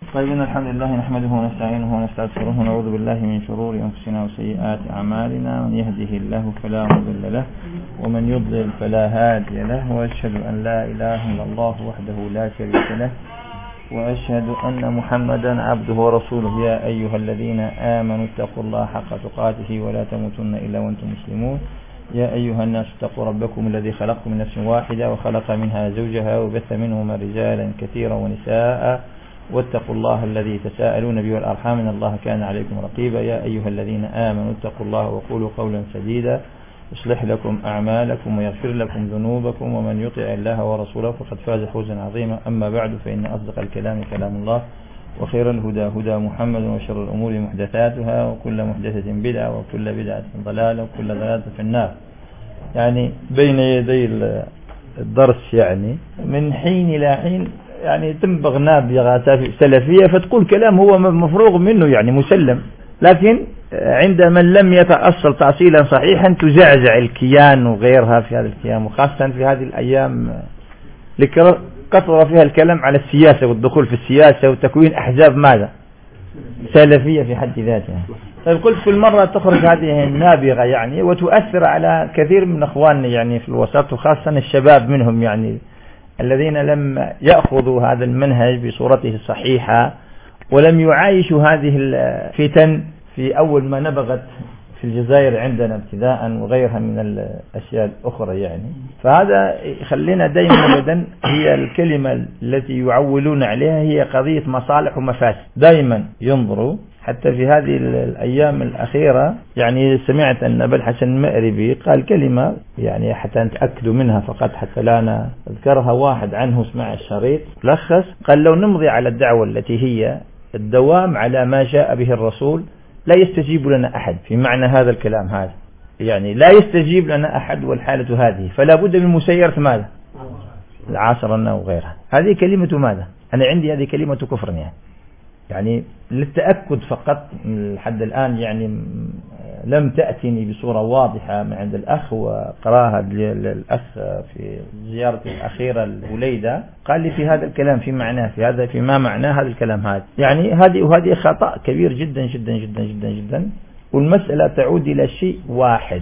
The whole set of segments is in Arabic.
طيب، إن الحمد لله نحمده ونستعينه ونستغفره ونعوذ بالله من شرور أنفسنا وسيئات أعمالنا. من يهده الله فلا مضل له ومن يضلل فلا هادي له، وأشهد أن لا إله إلا الله وحده لا شريك له، وأشهد أن محمدا عبده ورسوله. يا أيها الذين آمنوا اتقوا الله حق تقاته ولا تموتن إلا وأنتم مسلمون. يا أيها الناس اتقوا ربكم الذي خلقكم من نفس واحدة وخلق منها زوجها وبث منهما رجالا كثيرا ونساء، واتقوا الله الذي تساءلون به والأرحام إن الله كان عليكم رقيبا. يا أيها الذين آمنوا اتقوا الله وقولوا قولا سديدا يصلح لكم أعمالكم ويغفر لكم ذنوبكم، ومن يطع الله ورسوله فقد فاز فوزا عظيما. أما بعد، فإن أصدق الكلام كلام الله، وخير الهدى هدى محمد، وشر الأمور محدثاتها، وكل محدثة بدعة، وكل بدعة ضلالة، وكل ضلالة في النار. يعني بين يدي الدرس يعني من حين إلى حين يعني تنبغ نابغة سلفية فتقول كلام هو مفروغ منه يعني مسلم، لكن عند من لم يتأصل تأصيلا صحيحا تزعزع الكيان وغيرها في هذا الكيان، وخاصة في هذه الأيام كثر فيها الكلام على السياسة والدخول في السياسة وتكوين أحزاب ماذا سلفية في حد ذاتها. طيب، قلت كل مرة تخرج هذه النابغة يعني وتؤثر على كثير من أخواننا يعني في الوسط، وخاصة الشباب منهم يعني الذين لم يأخذوا هذا المنهج بصورته الصحيحة، ولم يعايشوا هذه الفتن في أول ما نبغت في الجزائر عندنا ابتداء وغيرها من الأشياء الأخرى يعني. فهذا يخلينا دائما أبدا هي الكلمة التي يعولون عليها هي قضية مصالح ومفاسد. دائما ينظروا حتى في هذه الأيام الأخيرة يعني سمعت أن أبا الحسن المأربي قال كلمة يعني حتى نتأكدوا منها فقط حتى لا أنا أذكرها. واحد عنه سمع الشريط لخص قال: لو نمضي على الدعوة التي هي الدوام على ما جاء به الرسول لا يستجيب لنا أحد. في معنى هذا الكلام هذا يعني لا يستجيب لنا أحد، والحالة هذه فلا بد من مسيرة ماذا العاصرة وغيرها. هذه كلمة ماذا؟ أنا عندي هذه كلمة كفر يعني للتأكد فقط لحد الآن يعني لم تأتني بصورة واضحة من عند الأخ، وقراها للأخ في زيارته الأخيرة الوليدة قال لي في هذا الكلام في معناه في ما معناه هذا الكلام هذا يعني هذه خطأ كبير جدا جدا جدا جدا جدا. والمسألة تعود إلى شيء واحد،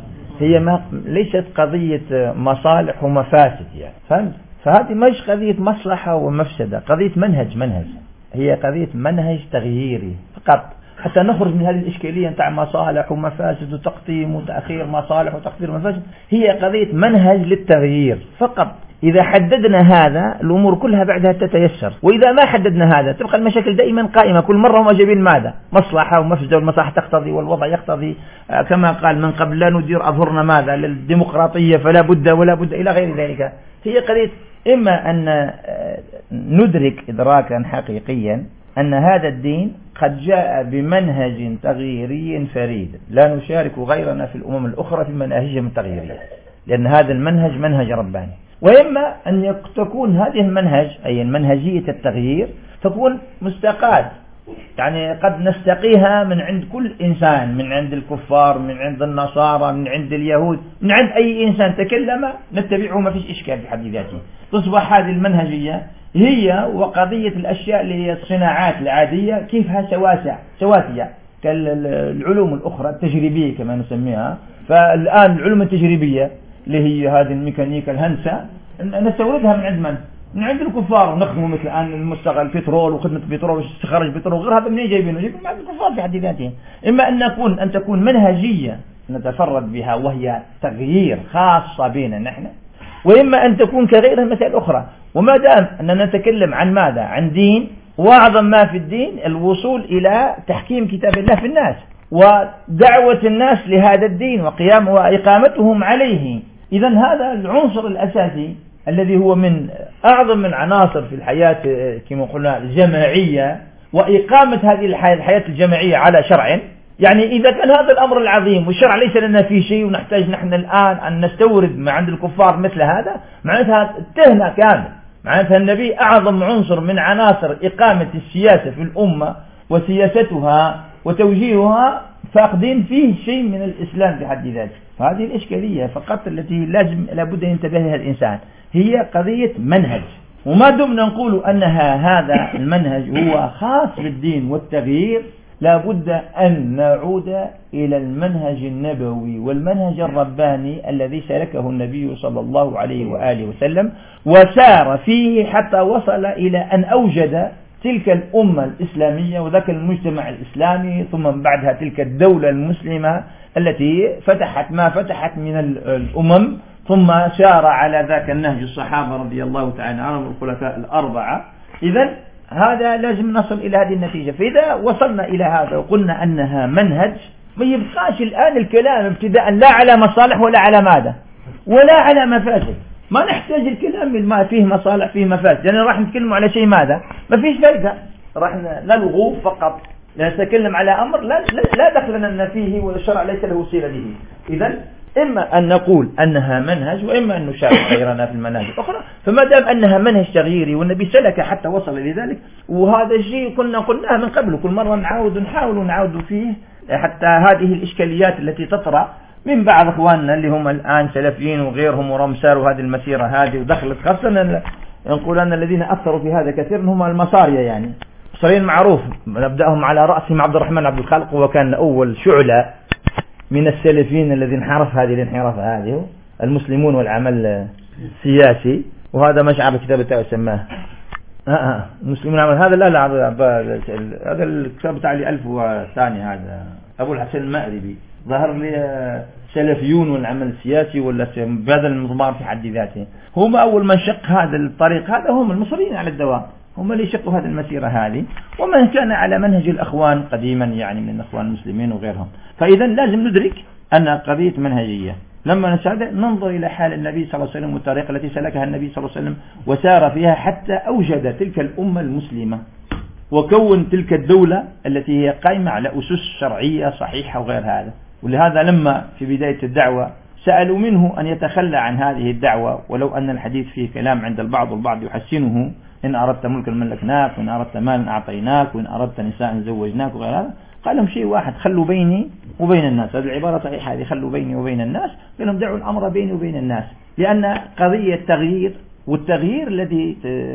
هي ليست قضية مصالح ومفاسد يعني، فهمت؟ فهذه مش قضية مصلحة ومفسدة، قضية منهج هي قضية منهج تغييري فقط، حتى نخرج من هذه الإشكالية نتاع مصالح ومفاسد وتقديم وتأخير مصالح وتقدير مفاسد. هي قضية منهج للتغيير فقط. إذا حددنا هذا الأمور كلها بعدها تتيسر، وإذا ما حددنا هذا تبقى المشاكل دائما قائمة. كل مرة هم جايبين ماذا مصلحة ومفسدة، والمصلحة تقتضي والوضع يقتضي كما قال من قبل لا ندير أظهرنا ماذا للديمقراطية فلا بد ولا بد إلى غير ذلك. هي قضية إما أن ندرك إدراكا حقيقيا أن هذا الدين قد جاء بمنهج تغييري فريد لا نشارك غيرنا في الأمم الأخرى في مناهجهم التغييرية، لأن هذا المنهج منهج رباني. وإما أن تكون هذه المنهج أي منهجية التغيير تكون مستقاة، يعني قد نستقيها من عند كل إنسان، من عند الكفار، من عند النصارى، من عند اليهود، من عند أي إنسان تكلم نتبعه ما فيش إشكال في حد ذاته. تصبح هذه المنهجية هي وقضية الأشياء اللي هي الصناعات العادية كيفها سواسية كالعلوم الأخرى التجريبية كما نسميها. فالآن العلوم التجريبية اللي هي هذه الميكانيكا الهندسة نستوردها من عند من؟ من عند الكفار، ونخدموا مثل الآن المستغل البترول وخدمة البترول واستخراج البترول وغير هذا منين جايبينه من عند الكفار في حد ذاته. إما أن تكون منهجية نتفرد بها وهي تغيير خاصة بنا نحن، وإما أن تكون كغيرها مسائل أخرى. وما دام أننا نتكلم عن ماذا؟ عن دين، وأعظم ما في الدين الوصول إلى تحكيم كتاب الله في الناس ودعوة الناس لهذا الدين وقيام وإقامتهم عليه. إذن هذا العنصر الأساسي الذي هو من أعظم من عناصر في الحياة كما قلنا الجماعية، وإقامة هذه الحياة الجماعية على شرع. يعني إذا كان هذا الأمر العظيم والشرع ليس لنا فيه شيء ونحتاج نحن الآن أن نستورد ما عند الكفار مثل هذا، معناتها تهنا كامل. معناتها النبي أعظم عنصر من عناصر إقامة السياسة في الأمة وسياستها وتوجيهها فاقدين فيه شيء من الإسلام في حد ذاته. فهذه الإشكالية فقط التي لابد أن ينتبه لها الإنسان، هي قضية منهج وما دمنا نقول هذا المنهج هو خاص بالدين والتغيير، لا بد أن نعود إلى المنهج النبوي والمنهج الرباني الذي سلكه النبي صلى الله عليه وآله وسلم وسار فيه حتى وصل إلى أن أوجد تلك الأمة الإسلامية وذاك المجتمع الإسلامي، ثم بعدها تلك الدولة المسلمة التي فتحت ما فتحت من الأمم، ثم سار على ذاك النهج الصحابة رضي الله تعالى عنهم الخلفاء الأربعة. إذن هذا لازم نصل إلى هذه النتيجة. فإذا وصلنا إلى هذا وقلنا أنها منهج، ما يبقاش الآن الكلام ابتداء لا على مصالح ولا على ماذا ولا على مفاسد. ما نحتاج الكلام ما فيه مصالح فيه مفاسد، يعني راح نتكلم على شيء ماذا ما فيش فائدة، راح نلغو فقط، نتكلم على أمر لا دخل لنا فيه والشرع ليس له سيرة به. إذن إما أن نقول أنها منهج، وإما أن نشارك غيرنا في المناهج الأخرى. فما دام أنها منهج تغييري والنبي سلك حتى وصل لذلك، وهذا الشيء كنا قلناه من قبل، كل مرة نحاول نعود فيه حتى هذه الإشكاليات التي تطرأ من بعض أخواننا اللي هم الآن سلفيين وغيرهم ورمساروا هذه المسيرة هذه ودخلت، خاصة نقول أن الذين أثروا في هذا كثير هم المصارية، يعني مصريين معروف، نبدأهم على رأسهم عبد الرحمن عبد الخالق، وكان أول شعلة من السلفيين الذين انحرف هذه الانحراف هذه المسلمون والعمل السياسي. وهذا مشعر الكتاب تاعه سماه المسلمون والعمل، هذا لا هذا الكتاب تاع لي 1000 ثاني، هذا أبو الحسن المأربي، ظهر لي سلفيون والعمل السياسي ولا بهذا المضمار في حد ذاته. هم أول من شق هذا الطريق هذا هم المصريين على الدوام، هم اللي شقوا هذه المسيرة هذه، ومن كان على منهج الأخوان قديما يعني من الأخوان المسلمين وغيرهم. فإذا لازم ندرك أن قضية منهجية. لما ننظر إلى حال النبي صلى الله عليه وسلم والطريقة التي سلكها النبي صلى الله عليه وسلم وسار فيها حتى أوجد تلك الأمة المسلمة وكون تلك الدولة التي هي قائمة على أسس شرعية صحيحة وغير هذا. ولهذا لما في بداية الدعوة سألوا منه أن يتخلى عن هذه الدعوة، ولو أن الحديث فيه كلام عند البعض والبعض يحسنه، إن أردت ملكا ملكناك، وإن أردت مالا أعطيناك، وإن أردت نساء زوجناك وغير هذا. قال لهم شيء واحد، خلوا بيني وبين الناس. هذه العبارة صحيحة، هذه خلوا بيني وبين الناس. قال لهم دعوا الأمر بيني وبين الناس، لأن قضية تغيير، والتغيير الذي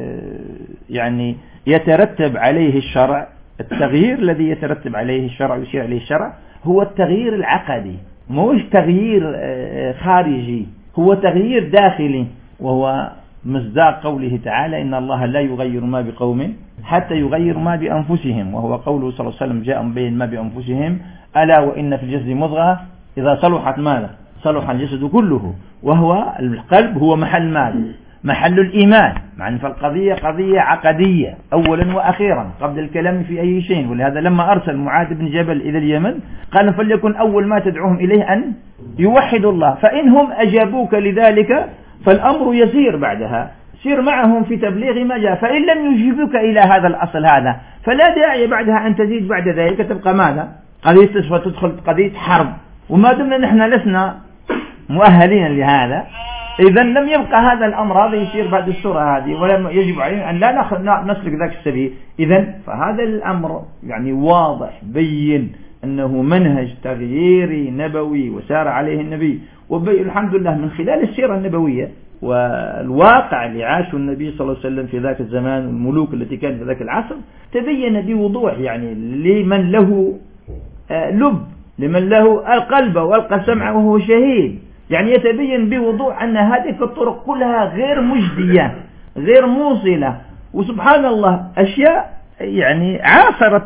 يعني يترتب عليه الشرع، التغيير الذي يترتب عليه الشرع ويشير عليه الشرع هو التغيير العقدي، مش تغيير خارجي، هو تغيير داخلي، وهو مصداق قوله تعالى إن الله لا يغير ما بقوم حتى يغير ما بأنفسهم، وهو قوله صلى الله عليه وسلم جاء بين ما بأنفسهم ألا وإن في الجسد مضغة إذا صلحت ماذا صلح الجسد كله، وهو القلب هو محل ماذا محل الإيمان. معنى فالقضية قضية عقدية أولا وأخيرا قبل الكلام في أي شيء. ولهذا لما أرسل معاذ بن جبل إلى اليمن قال فليكن أول ما تدعوهم إليه أن يوحدوا الله، فإنهم أجابوك لذلك فالأمر يسير بعدها، سير معهم في تبليغ ما جاء. فإن لم يجيبوك إلى هذا الأصل هذا فلا داعي بعدها أن تزيد بعد ذلك، تبقى ماذا قضية تدخل قضية حرب. وما دمنا نحن لسنا مؤهلين لهذا، إذا لم يبقى هذا الأمر هذا يصير بعد السورة هذه، ولا يجب علينا أن لا نسلك ذاك السبيل. إذا فهذا الأمر يعني واضح بين أنه منهج تغييري نبوي وسار عليه النبي، الحمد لله من خلال السيرة النبوية والواقع اللي عاشه النبي صلى الله عليه وسلم في ذاك الزمان والملوك التي كانت في ذاك العصر تبين بوضوح، يعني لمن له لب، لمن له القلب والقى السمع وهو شهيد، يعني يتبين بوضوح أن هذه الطرق كلها غير مجدية غير موصلة. وسبحان الله أشياء يعني عاصرت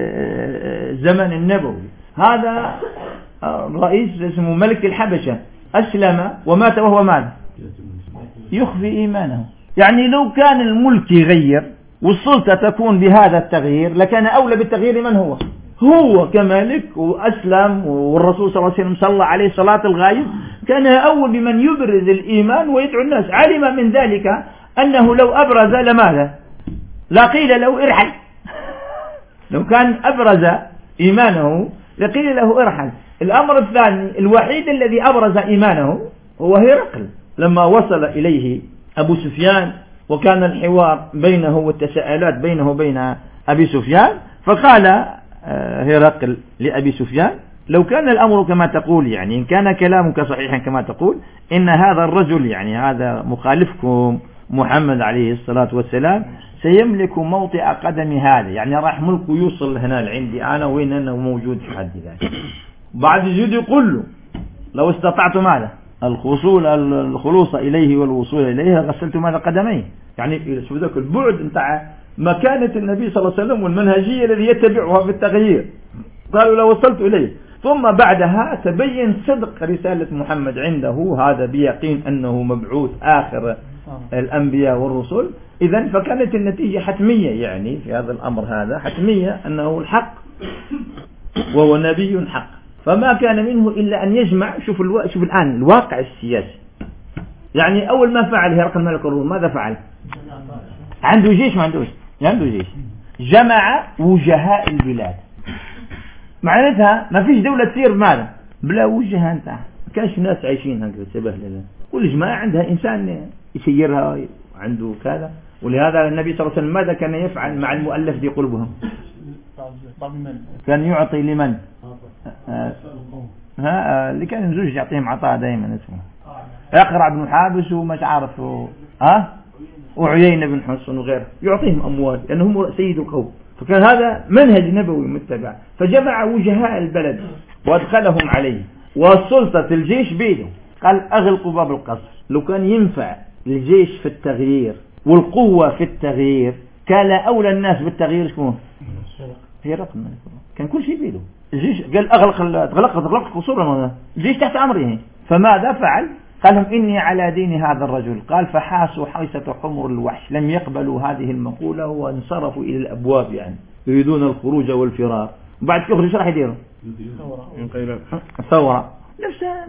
الزمن النبوي. هذا رئيس اسمه ملك الحبشة أسلم ومات وهو ماذا يخفي إيمانه. يعني لو كان الملك يغير والسلطة تكون بهذا التغيير لكان أولى بالتغيير من هو كمالك وأسلم، والرسول صلى الله عليه وسلم صلى عليه صلاة الغائب، كان أول بمن يبرز الإيمان ويدعو الناس. علم من ذلك أنه لو أبرز لماذا لا قيل له ارحل لو كان أبرز إيمانه لقيل له ارحل. الأمر الثاني الوحيد الذي أبرز إيمانه هو هرقل، لما وصل إليه أبو سفيان وكان الحوار بينه والتساؤلات بينه وبين أبي سفيان، فقال هرقل لأبي سفيان لو كان الأمر كما تقول، يعني إن كان كلامك صحيحا كما تقول، إن هذا الرجل يعني هذا مخالفكم محمد عليه الصلاة والسلام سيملك موطئ قدم هذا، يعني راح ملكه يوصل هنا لعندي أنا وين أنه موجود في حد ذاته. بعد يجي يقول له لو استطعت ماذا الخلوص إليه والوصول إليه غسلت ماذا قدميه، يعني شوف ذاك البعد نتاع مكانة النبي صلى الله عليه وسلم والمنهجية الذي يتبعها في التغيير. قالوا لو وصلت إليه. ثم بعدها تبين صدق رسالة محمد عنده، هذا بيقين أنه مبعوث آخر الأنبياء والرسل. إذن فكانت النتيجة حتمية، يعني في هذا الأمر هذا حتمية أنه الحق وهو نبي حق. فما كان منه إلا أن يجمع. شوف الآن الواقع السياسي، يعني أول ما فعل هرقل ملك الروم ماذا فعل؟ عنده جيش ما عندوش؟ عنده جيش. جمع وجهاء البلاد، معناتها ما فيش دولة تصير ماذا بلا وجهاء نتاعها. ما كانش ناس عايشين هكذا سبه لله، كل جماعة عندها إنسان يسيرها عنده كذا. ولهذا النبي صلى الله عليه وسلم ماذا كان يفعل مع المؤلف في قلوبهم؟ كان يعطي لمن؟ اللي كان يزوج يعطيهم عطاء دائما اسمه أقرع بن حابس ومش عارف وعيينة بن حصن وغيره، يعطيهم أموال لأنهم سيد القوم. فكان هذا منهج نبوي متبع. فجمع وجهاء البلد وادخلهم عليه، وسلطة الجيش بيده. قال أغلقوا باب القصر. لو كان ينفع الجيش في التغيير والقوة في التغيير كان أولى الناس بالتغيير شكون؟ هرقل ملك الروم. كان كل شيء بيده. الجيش قال أغلق قصورا، الجيش تحت أمره. فماذا فعل؟ قال لهم إني على دين هذا الرجل. قال فحاسوا حيسة حمر الوحش، لم يقبلوا هذه المقولة وانصرفوا إلى الأبواب، يعني يريدون الخروج والفرار. بعد يخرج ايش راح يديروا؟ ثورة نفسها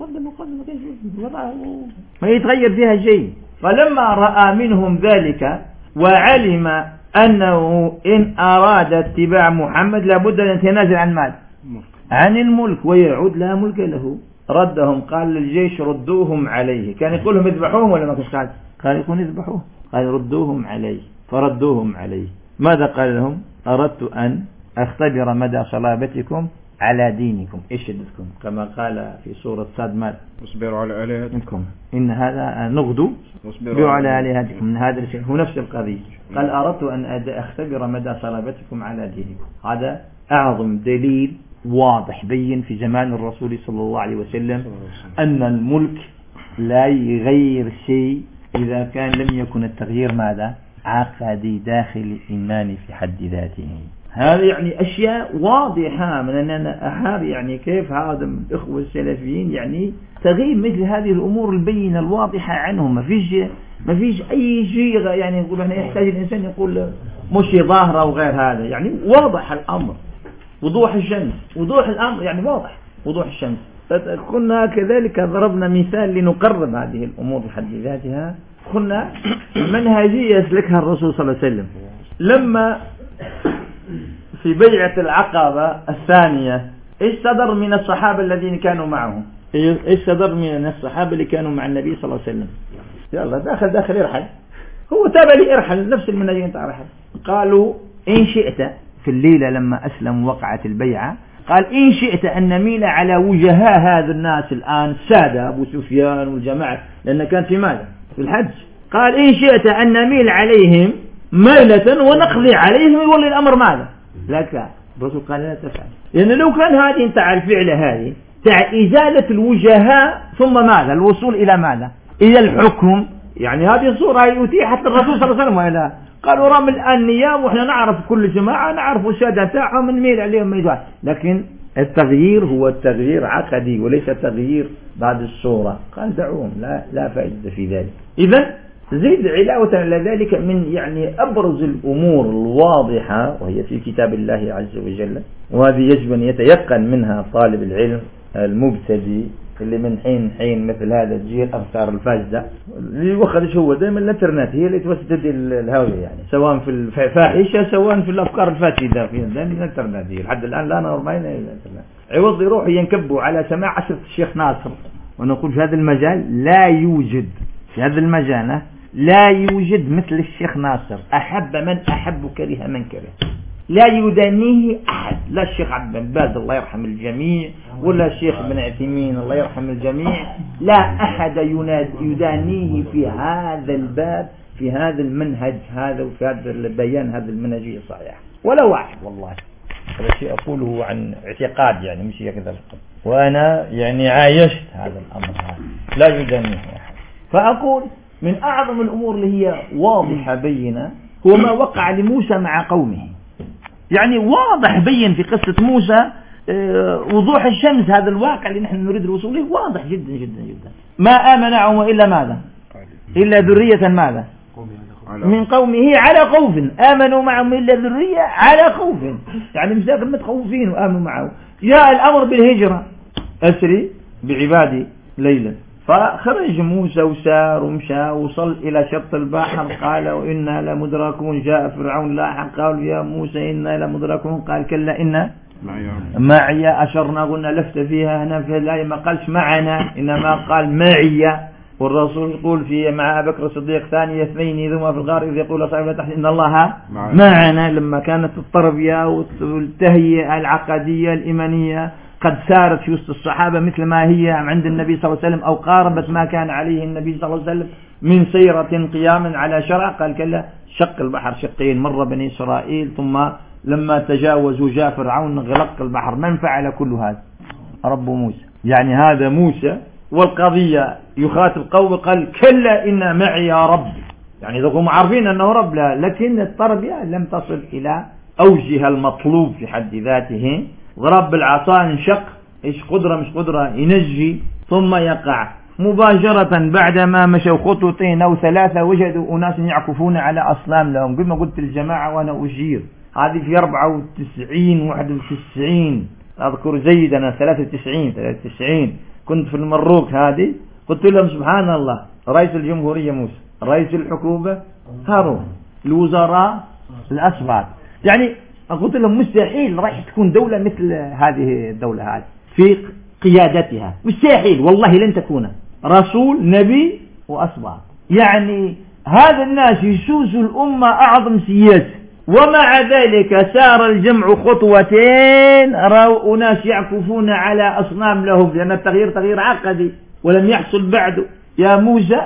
ما يتغير فيها شيء. فلما رأى منهم ذلك وعلم أنه إن أراد اتباع محمد لابد أن يتنازل عن مال عن الملك ويعود لا ملك له، ردهم. قال للجيش ردوهم عليه. كان يقول لهم اذبحوهم ولا ما كان قال يكون اذبحوه؟ قال ردوهم عليه. فردوهم عليه. ماذا قال لهم؟ أردت أن أختبر مدى صلابتكم على دينكم، إيش شدتكم، كما قال في سورة صاد مال اصبروا على آلهتكم إن هذا نغدو اصبروا على آلهتكم. من هذا الشيء هو نفس القضية. قال أردت أن أختبر مدى صلابتكم على دينكم. هذا أعظم دليل واضح بين في زمان الرسول صلى الله عليه وسلم أن الملك لا يغير شيء إذا كان لم يكن التغيير ماذا عقدي داخل الإيمان في حد ذاته. هذا يعني أشياء واضحة من أننا أحاب يعني كيف هذا الإخوة السلفيين يعني تغيير مثل هذه الأمور البينة الواضحة عنهم. ما فيش أي شيء يعني يقول احنا يحتاج الإنسان يقول مش ظاهرة وغير هذا، يعني واضح الأمر وضوح الشمس، وضوح الأمر يعني واضح وضوح الشمس. كنا كذلك ضربنا مثال لنقرب هذه الأمور بحد ذاتها. كنا منهجية يسلكها الرسول صلى الله عليه وسلم لما في بيعة العقبة الثانية ايش صدر من الصحابة الذين كانوا معه؟ ايش صدر من الصحابة اللي كانوا مع النبي صلى الله عليه وسلم؟ يلا داخل ارحل، هو تابع لي ارحل، نفس المنهجية انت ارحل. قالوا إن شئت في الليلة لما أسلم وقعت البيعة، قال إن شئت أن نميل على وجهاء هذا الناس الآن السادة أبو سفيان والجماعة، لأن كان في ماذا في الحج. قال إن شئت أن نميل عليهم ميلة ونقضي عليهم يولي الأمر ماذا لك. الرسول قال لا تفعل، لأن لو كان هذه انت على الفعل هذه تاع إزالة الوجهاء ثم ماذا الوصول إلى ماذا إلى الحكم، يعني هذه الصورة يتيحت الرسول صلى الله عليه وسلم وإلى قالوا رام الآن نيام وإحنا نعرف كل جماعة نعرف السادة تاعهم نميل عليهم ما يدعى. لكن التغيير هو التغيير عقدي وليس تغيير بعد الصورة. قال دعوهم لا فائدة في ذلك. إذن زيد علاوة على ذلك من يعني أبرز الأمور الواضحة وهي في كتاب الله عز وجل، وهذه يجب أن يتيقن منها طالب العلم المبتدئ اللي من حين مثل هذا تجي الأفكار الفاسدة اللي يوخذش هو دائما الانترنت هي اللي توسد الهاوية، يعني سواء في الفاحشة سواء في الأفكار الفاسدة في دائما الانترنت هي لحد الآن لا نورمين الانترنت. عوض يروح ينكبوا على سماع عشرة الشيخ ناصر. ونقول في هذا المجال لا يوجد في هذا المجال لا يوجد مثل الشيخ ناصر، أحب من أحب كره من كره، لا يدانيه أحد لا الشيخ عبد بن باز الله يرحم الجميع ولا الشيخ بن عثيمين الله يرحم الجميع، لا أحد يدانيه في هذا الباب، في هذا المنهج هذا وفي هذا البيان هذا المنهجية الصحيحة، ولا واحد والله. هذا شيء أقوله عن اعتقاد يعني مش كذا، وأنا يعني عايشت هذا الأمر هذا لا يدانيه أحد. فأقول من أعظم الأمور اللي هي واضحة بينة هو ما وقع لموسى مع قومه، يعني واضح بين في قصة موسى وضوح الشمس. هذا الواقع اللي نحن نريد الوصول له واضح جدا جدا جدا. ما آمن معه إلا ماذا؟ إلا ذرية ماذا؟ من قومه على خوف، آمنوا معه إلا ذرية على خوف، يعني مساكن متخوفين وآمنوا معه. جاء الأمر بالهجرة، أسري بعبادي ليلا، فخرج موسى وسار ومشى وصل إلى شط البحر، قال وإنا لمدركون. جاء فرعون لاحق، قالوا يا موسى إنا لمدركون، قال كلا إنا معي أشرنا، قلنا لفت فيها هنا في الآية ما قالش معنا إنما قال معي. والرسول يقول في مع أبي بكر الصديق ثانية اثنين ثم في الغار إذ يقول لصاحبه تحت إن الله معنا، لما كانت التربية والتهيئة العقدية الإيمانية قد سارت في وسط الصحابة مثل ما هي عند النبي صلى الله عليه وسلم، أو قاربت ما كان عليه النبي صلى الله عليه وسلم من سيرة قياما على شرع. قال كلا شق البحر شقين، مر بني إسرائيل ثم لما تجاوزوا جاء فرعون غلق البحر. من فعل كل هذا؟ رب موسى. يعني هذا موسى والقضية يخاطب قوم، قال كلا إن معي يا رب، يعني هم عارفين أنه رب، لا لكن التربية لم تصل إلى أوجها المطلوب في حد ذاته. ضرب العصا انشق، إيش قدرة مش قدرة ينجي ثم يقع. مباشرة بعدما مشوا خطوتين أو ثلاثة وجدوا أناس يعكفون على أصنام لهم. قل ما قلت الجماعة وأنا أجير، هذه في 94 91 أذكر جيدا، أنا 93 كنت في المروك هذه، قلت لهم سبحان الله، رئيس الجمهورية موسى، رئيس الحكومة هارون، الوزراء الأسباط، يعني قلت لهم مستحيل راح تكون دولة مثل هذه الدولة هذه في قيادتها، مستحيل والله لن تكون، رسول نبي وأسباط. يعني هذا الناس يسوسوا الأمة أعظم سياسة، ومع ذلك سار الجمع خطوتين رأوا أناس يعكفون على أصنام لهم، لأن التغيير تغيير عقدي ولم يحصل بعده. يا موسى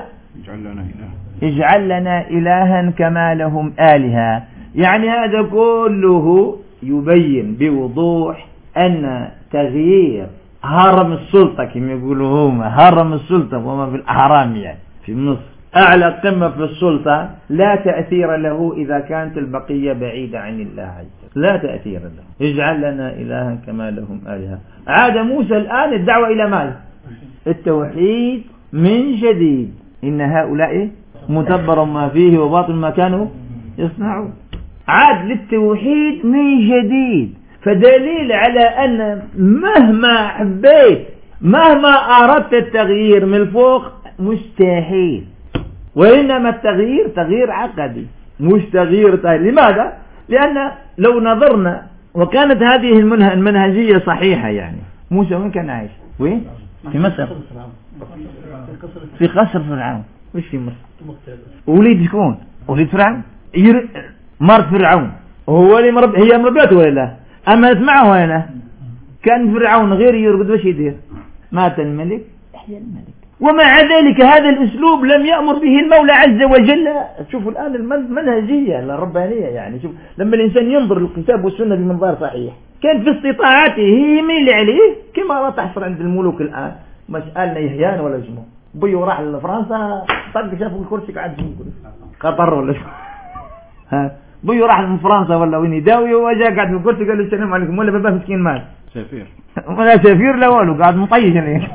اجعل لنا إلها كما لهم آلهة. يعني هذا كله يبين بوضوح أن تغيير هرم السلطة كما يقولوا هم، هرم السلطة وما في الأهرام يعني في مصر أعلى قمة في السلطة، لا تأثير له إذا كانت البقية بعيدة عن الله عز وجل، لا تأثير له. اجعل لنا إلها كما لهم آلهة. عاد موسى الآن الدعوة إلى ماذا؟ التوحيد من جديد. إن هؤلاء متبر ما فيه وباطل ما كانوا يصنعون. عاد للتوحيد من جديد، فدليل على أن مهما حبيت مهما أردت التغيير من الفوق مستحيل، وإنما التغيير تغيير عقدي مش تغيير طيب. لماذا؟ لأن لو نظرنا وكانت هذه المنهجية صحيحة، يعني موسى وين كان عايش؟ وين؟ في مصر، في قصر فرعون. وش في مصر؟ وليد شكون؟ وليد فرعون، مرت فرعون، هو اللي هي مربيته ولا لا؟ أما معه هنا كان فرعون غير يرقد وش يدير؟ مات الملك يحيى الملك. ومع ذلك هذا الأسلوب لم يأمر به المولى عز وجل. شوفوا الآن المنهجية الربانية، يعني شوف لما الإنسان ينظر للكتاب والسنة بمنظار صحيح، كان في استطاعته يميل عليه كما تحصل عند الملوك الآن. مسألة يحيان ولا اسمه بيو راح لفرنسا طق شافوا الكرسي قاعد في قطر ولا ها بيو راح لفرنسا ولا وين يداوي وجاء قاعد في الكرسي قال له السلام عليكم، ولا بابا مسكين مات سفير ولا سفير لا والو قاعد مطيش عليه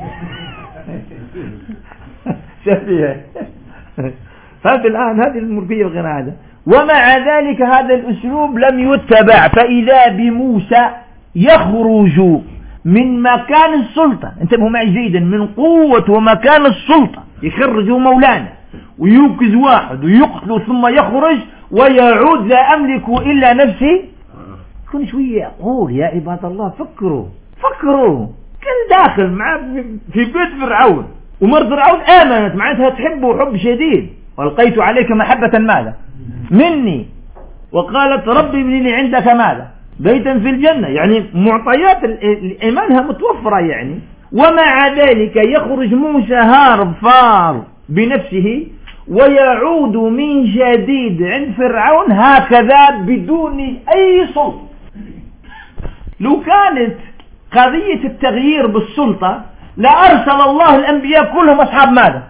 سفيه. فهذا الآن هذه الملكية وغير هذا. ومع ذلك هذا الأسلوب لم يتبع، فإذا بموسى يخرج من مكان السلطة، انتبهوا معي جيدا، من قوة ومكان السلطة يخرج مولانا ويوكز واحد ويقتل ثم يخرج ويعود لا أملك إلا نفسي. كن شوية أقول يا عباد الله فكروا كان داخل معه في بيت فرعون، ومر فرعون آمنت معناتها تحبه حب شديد، والقيت عليك محبة ماذا مني، وقالت ربي ابن لي عندك ماذا بيتا في الجنة، يعني معطيات إيمانها متوفرة يعني. ومع ذلك يخرج موسى هارب فار بنفسه ويعود من جديد عند فرعون هكذا بدون أي سلطة. لو كانت قضية التغيير بالسلطة لأرسل الله الأنبياء كلهم أصحاب ماذا؟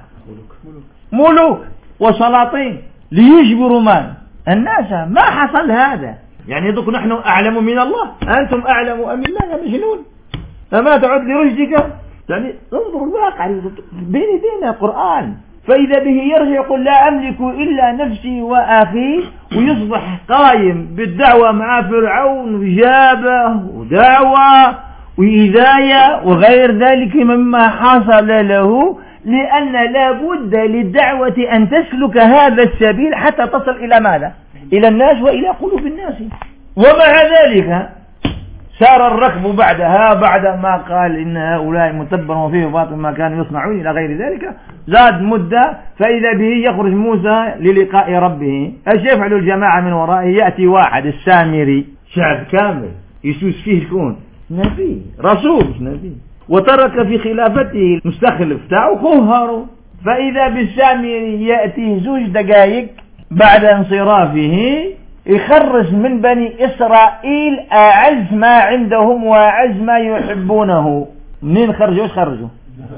ملوك وسلاطين ليجبروا ماذا؟ الناس. ما حصل هذا. يعني يقول نحن أعلم من الله، أنتم أعلم أم الله؟ يا مجنون، أما تعد لرشدك؟ يعني انظر الواقع بين يدينا قرآن. فإذا به يرجع يقول لا أملك إلا نفسي وأخي، ويصبح قائم بالدعوة مع فرعون وجابه ودعوة وإذاية وغير ذلك مما حصل له، لأن لا بد للدعوة أن تسلك هذا السبيل حتى تصل إلى ماذا؟ إلى الناس وإلى قلوب الناس. ومع ذلك سار الركب بعدها، بعد ما قال إن هؤلاء متبر وفيه باطل ما كانوا يصنعون إلى غير ذلك. زاد مدة فإذا به يخرج موسى للقاء ربه. ايش يفعل الجماعة من ورائه؟ يأتي واحد السامري، شعب كامل يسوس فيه شكون؟ نبي رسول مش نبي، وترك في خلافته المستخلف تاعه خوه هارون. فإذا بالسامري يأتي 2 دقائق بعد انصرافه يخرج من بني إسرائيل أعز ما عندهم وأعز ما يحبونه. منين خرجوا؟ ايش خرجوا؟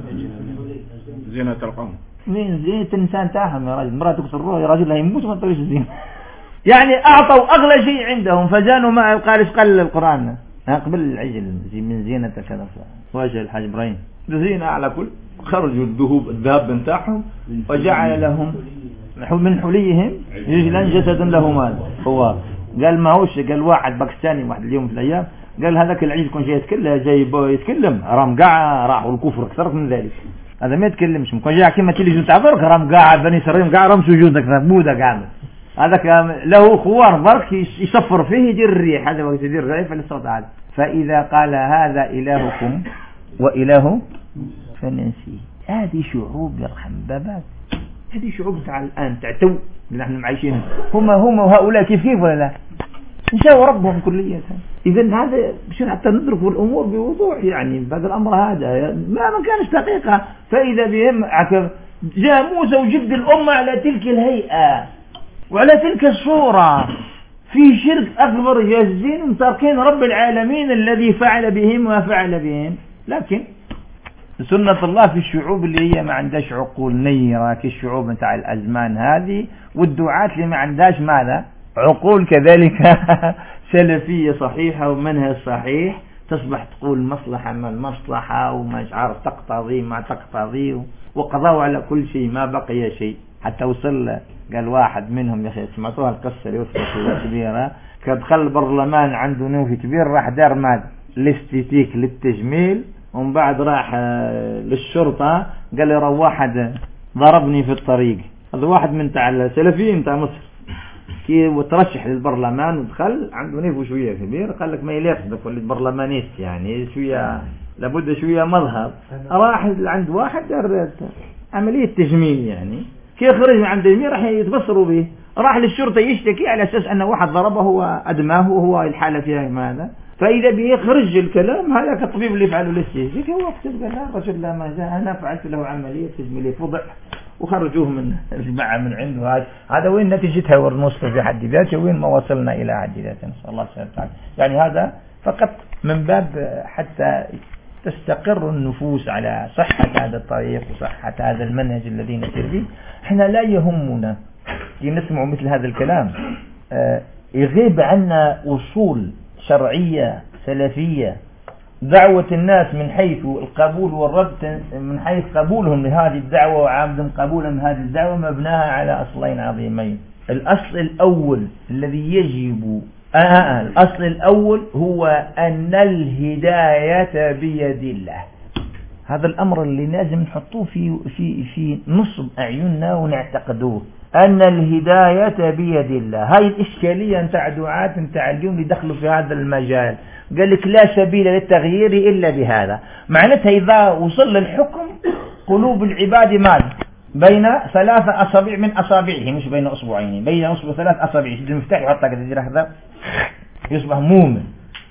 زينة القوم. من زينة الإنسان تاعهم يا راجل. مراتك تروح يا راجل هيموت ما تطيش الزينة. يعني أعطوا أغلى شيء عندهم فجانوا ما قال ايش قال القرآن؟ قبل العجل من زينة كذا وجه الحاج إبراهيم زينة على كل. خرجوا الذهب بتاعهم وجعل لهم من حليهم رجلا جسد له مال. هو قال ما هوش، قال واحد باكستاني واحد اليوم في الأيام قال هذاك العيد كون جاي يتكلم رام قاع راحوا الكفر أكثر من ذلك. هذا ما يتكلمش مكون جاي كما تيجي تعبرك رام قاع بني سريم قاع رام سجودك بودا قاعد. هذاك له خوار برك يصفر فيه يدير الريح. هذا وقت يدير الريح فالصوت عاد. فإذا قال هذا إلهكم وإله فننسيه. هذه شعوب يرحم بابات. هذه شعوب تاع الآن تاع تو اللي نحن معيشين هم وهؤلاء كيف ولا لا؟ نساوي ربهم كلية. إذا هذا بشير حتى ندرك الأمور بوضوح. يعني بعد الأمر هذا ما كانش دقيقة. فإذا بهم جاء موسى وجد الأمة على تلك الهيئة وعلى تلك الصورة في شرك أكبر جازين وتركين رب العالمين الذي فعل بهم وفعل بهم. لكن سنة الله في الشعوب اللي هي ما عندهاش عقول نيرة كالشعوب متاع الأزمان هذه، والدعاة اللي ما عندهاش ماذا؟ عقول كذلك سلفية صحيحة ومنهج صحيح، تصبح تقول مصلحة ما المصلحة وما عارف تقتضي ما تقتضي، وقضوا على كل شيء ما بقي شيء. حتى وصل قال واحد منهم يا أخي سمعتوها القصة اللي وصلت كبيرة، كدخل البرلمان عنده نوفي كبير راح دار ماذا؟ الاستيتيك للتجميل، ومن بعد راح للشرطة قال لي رو واحد ضربني في الطريق. هذا واحد من تاع السلفيين تاع مصر كي وترشح للبرلمان ودخل عنده نيفو شوية كبير. قال لك ما يليقش ذاك اللي برلمانيست يعني شوية لابد شوية مظهر. راح عند واحد دار عملية تجميل يعني كي خرج من عند الجميع راح يتبصروا به. راح للشرطة يشتكي على أساس أن واحد ضربه وأدماه وهو الحالة فيها ماذا. فإذا به يخرج الكلام هذا كالطبيب اللي يفعله الاستيزيك. هو اكتب قال لا الرجل لا ما جاء أنا فعلت له عملية تجميلية فضع وخرجوه من الجماعة من عنده. هذا وين نتيجتها والنصف في حد ذاته وين ما وصلنا إلى حد ذاته. نسأل الله سبحانه وتعالى. يعني هذا فقط من باب حتى تستقر النفوس على صحة هذا الطريق وصحة هذا المنهج الذي نسير به. احنا لا يهمنا نسمع مثل هذا الكلام يغيب عنا أصول شرعية سلفية دعوة الناس من حيث القبول والرد، من حيث قبولهم لهذه الدعوة وعامدهم قبولهم لهذه الدعوة مبناها على أصلين عظيمين. الأصل الأول الذي يجب الأصل الأول هو أن الهداية بيد الله. هذا الأمر اللي لازم نحطوه في نصب أعيننا ونعتقدوه أن الهداية بيد الله. هاي الإشكالية نتاع دعاة نتاع اليوم اللي دخلوا في هذا المجال. قال لك لا سبيل للتغيير إلا بهذا. معناتها إذا وصل للحكم قلوب العباد ماذا؟ بين 3 أصابع من أصابعه، مش بين أصبعين، بين أصبع 3 أصابع. المفتاح يحطها كذا هذا يصبح مؤمن.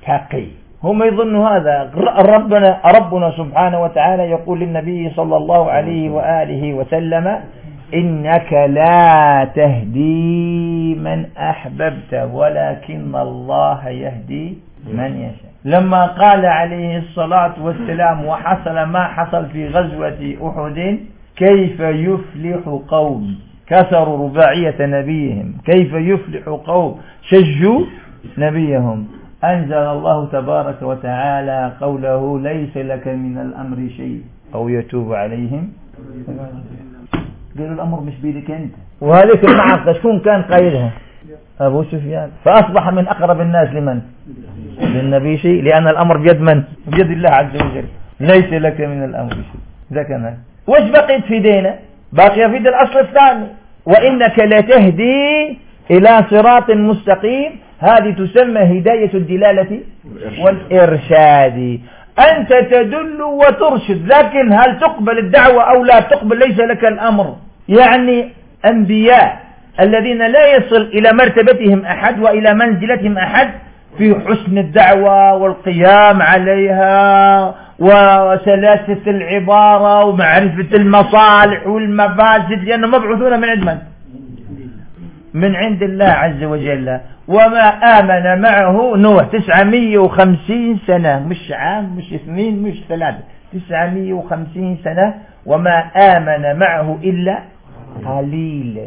حقي. هم يظنوا هذا. ربنا سبحانه وتعالى يقول للنبي صلى الله عليه وآله وسلم: إنك لا تهدي من أحببت ولكن الله يهدي من يشاء. لما قال عليه الصلاة والسلام وحصل ما حصل في غزوة أحد: كيف يفلح قوم كسروا رباعية نبيهم، كيف يفلح قوم شجوا نبيهم، أنزل الله تبارك وتعالى قوله: ليس لك من الأمر شيء أو يتوب عليهم. قالوا الأمر مش بيدك أنت. وهذه المعركة شكون كان قائدها؟ أبو سفيان. فأصبح من أقرب الناس لمن؟ للنبي شيء، لأن الأمر بيد من؟ بيد الله عز وجل. ليس لك من الأمر شيء. ذا كان. وش بقيت في دينا؟ باقي في الأصل الثاني: وإنك لتهدي إلى صراط مستقيم. هذه تسمى هداية الدلالة والإرشاد. أنت تدل وترشد، لكن هل تقبل الدعوة أو لا تقبل ليس لك الأمر. يعني أنبياء الذين لا يصل إلى مرتبتهم أحد وإلى منزلتهم أحد في حسن الدعوة والقيام عليها وسلاسة العبارة ومعرفة المصالح والمفاسد، لأنهم مبعوثون من عند من؟ من عند الله عز وجل. وما آمن معه نوح 950 سنة، مش عام مش 2 مش 3، 950 سنة، وما آمن معه إلا قليل.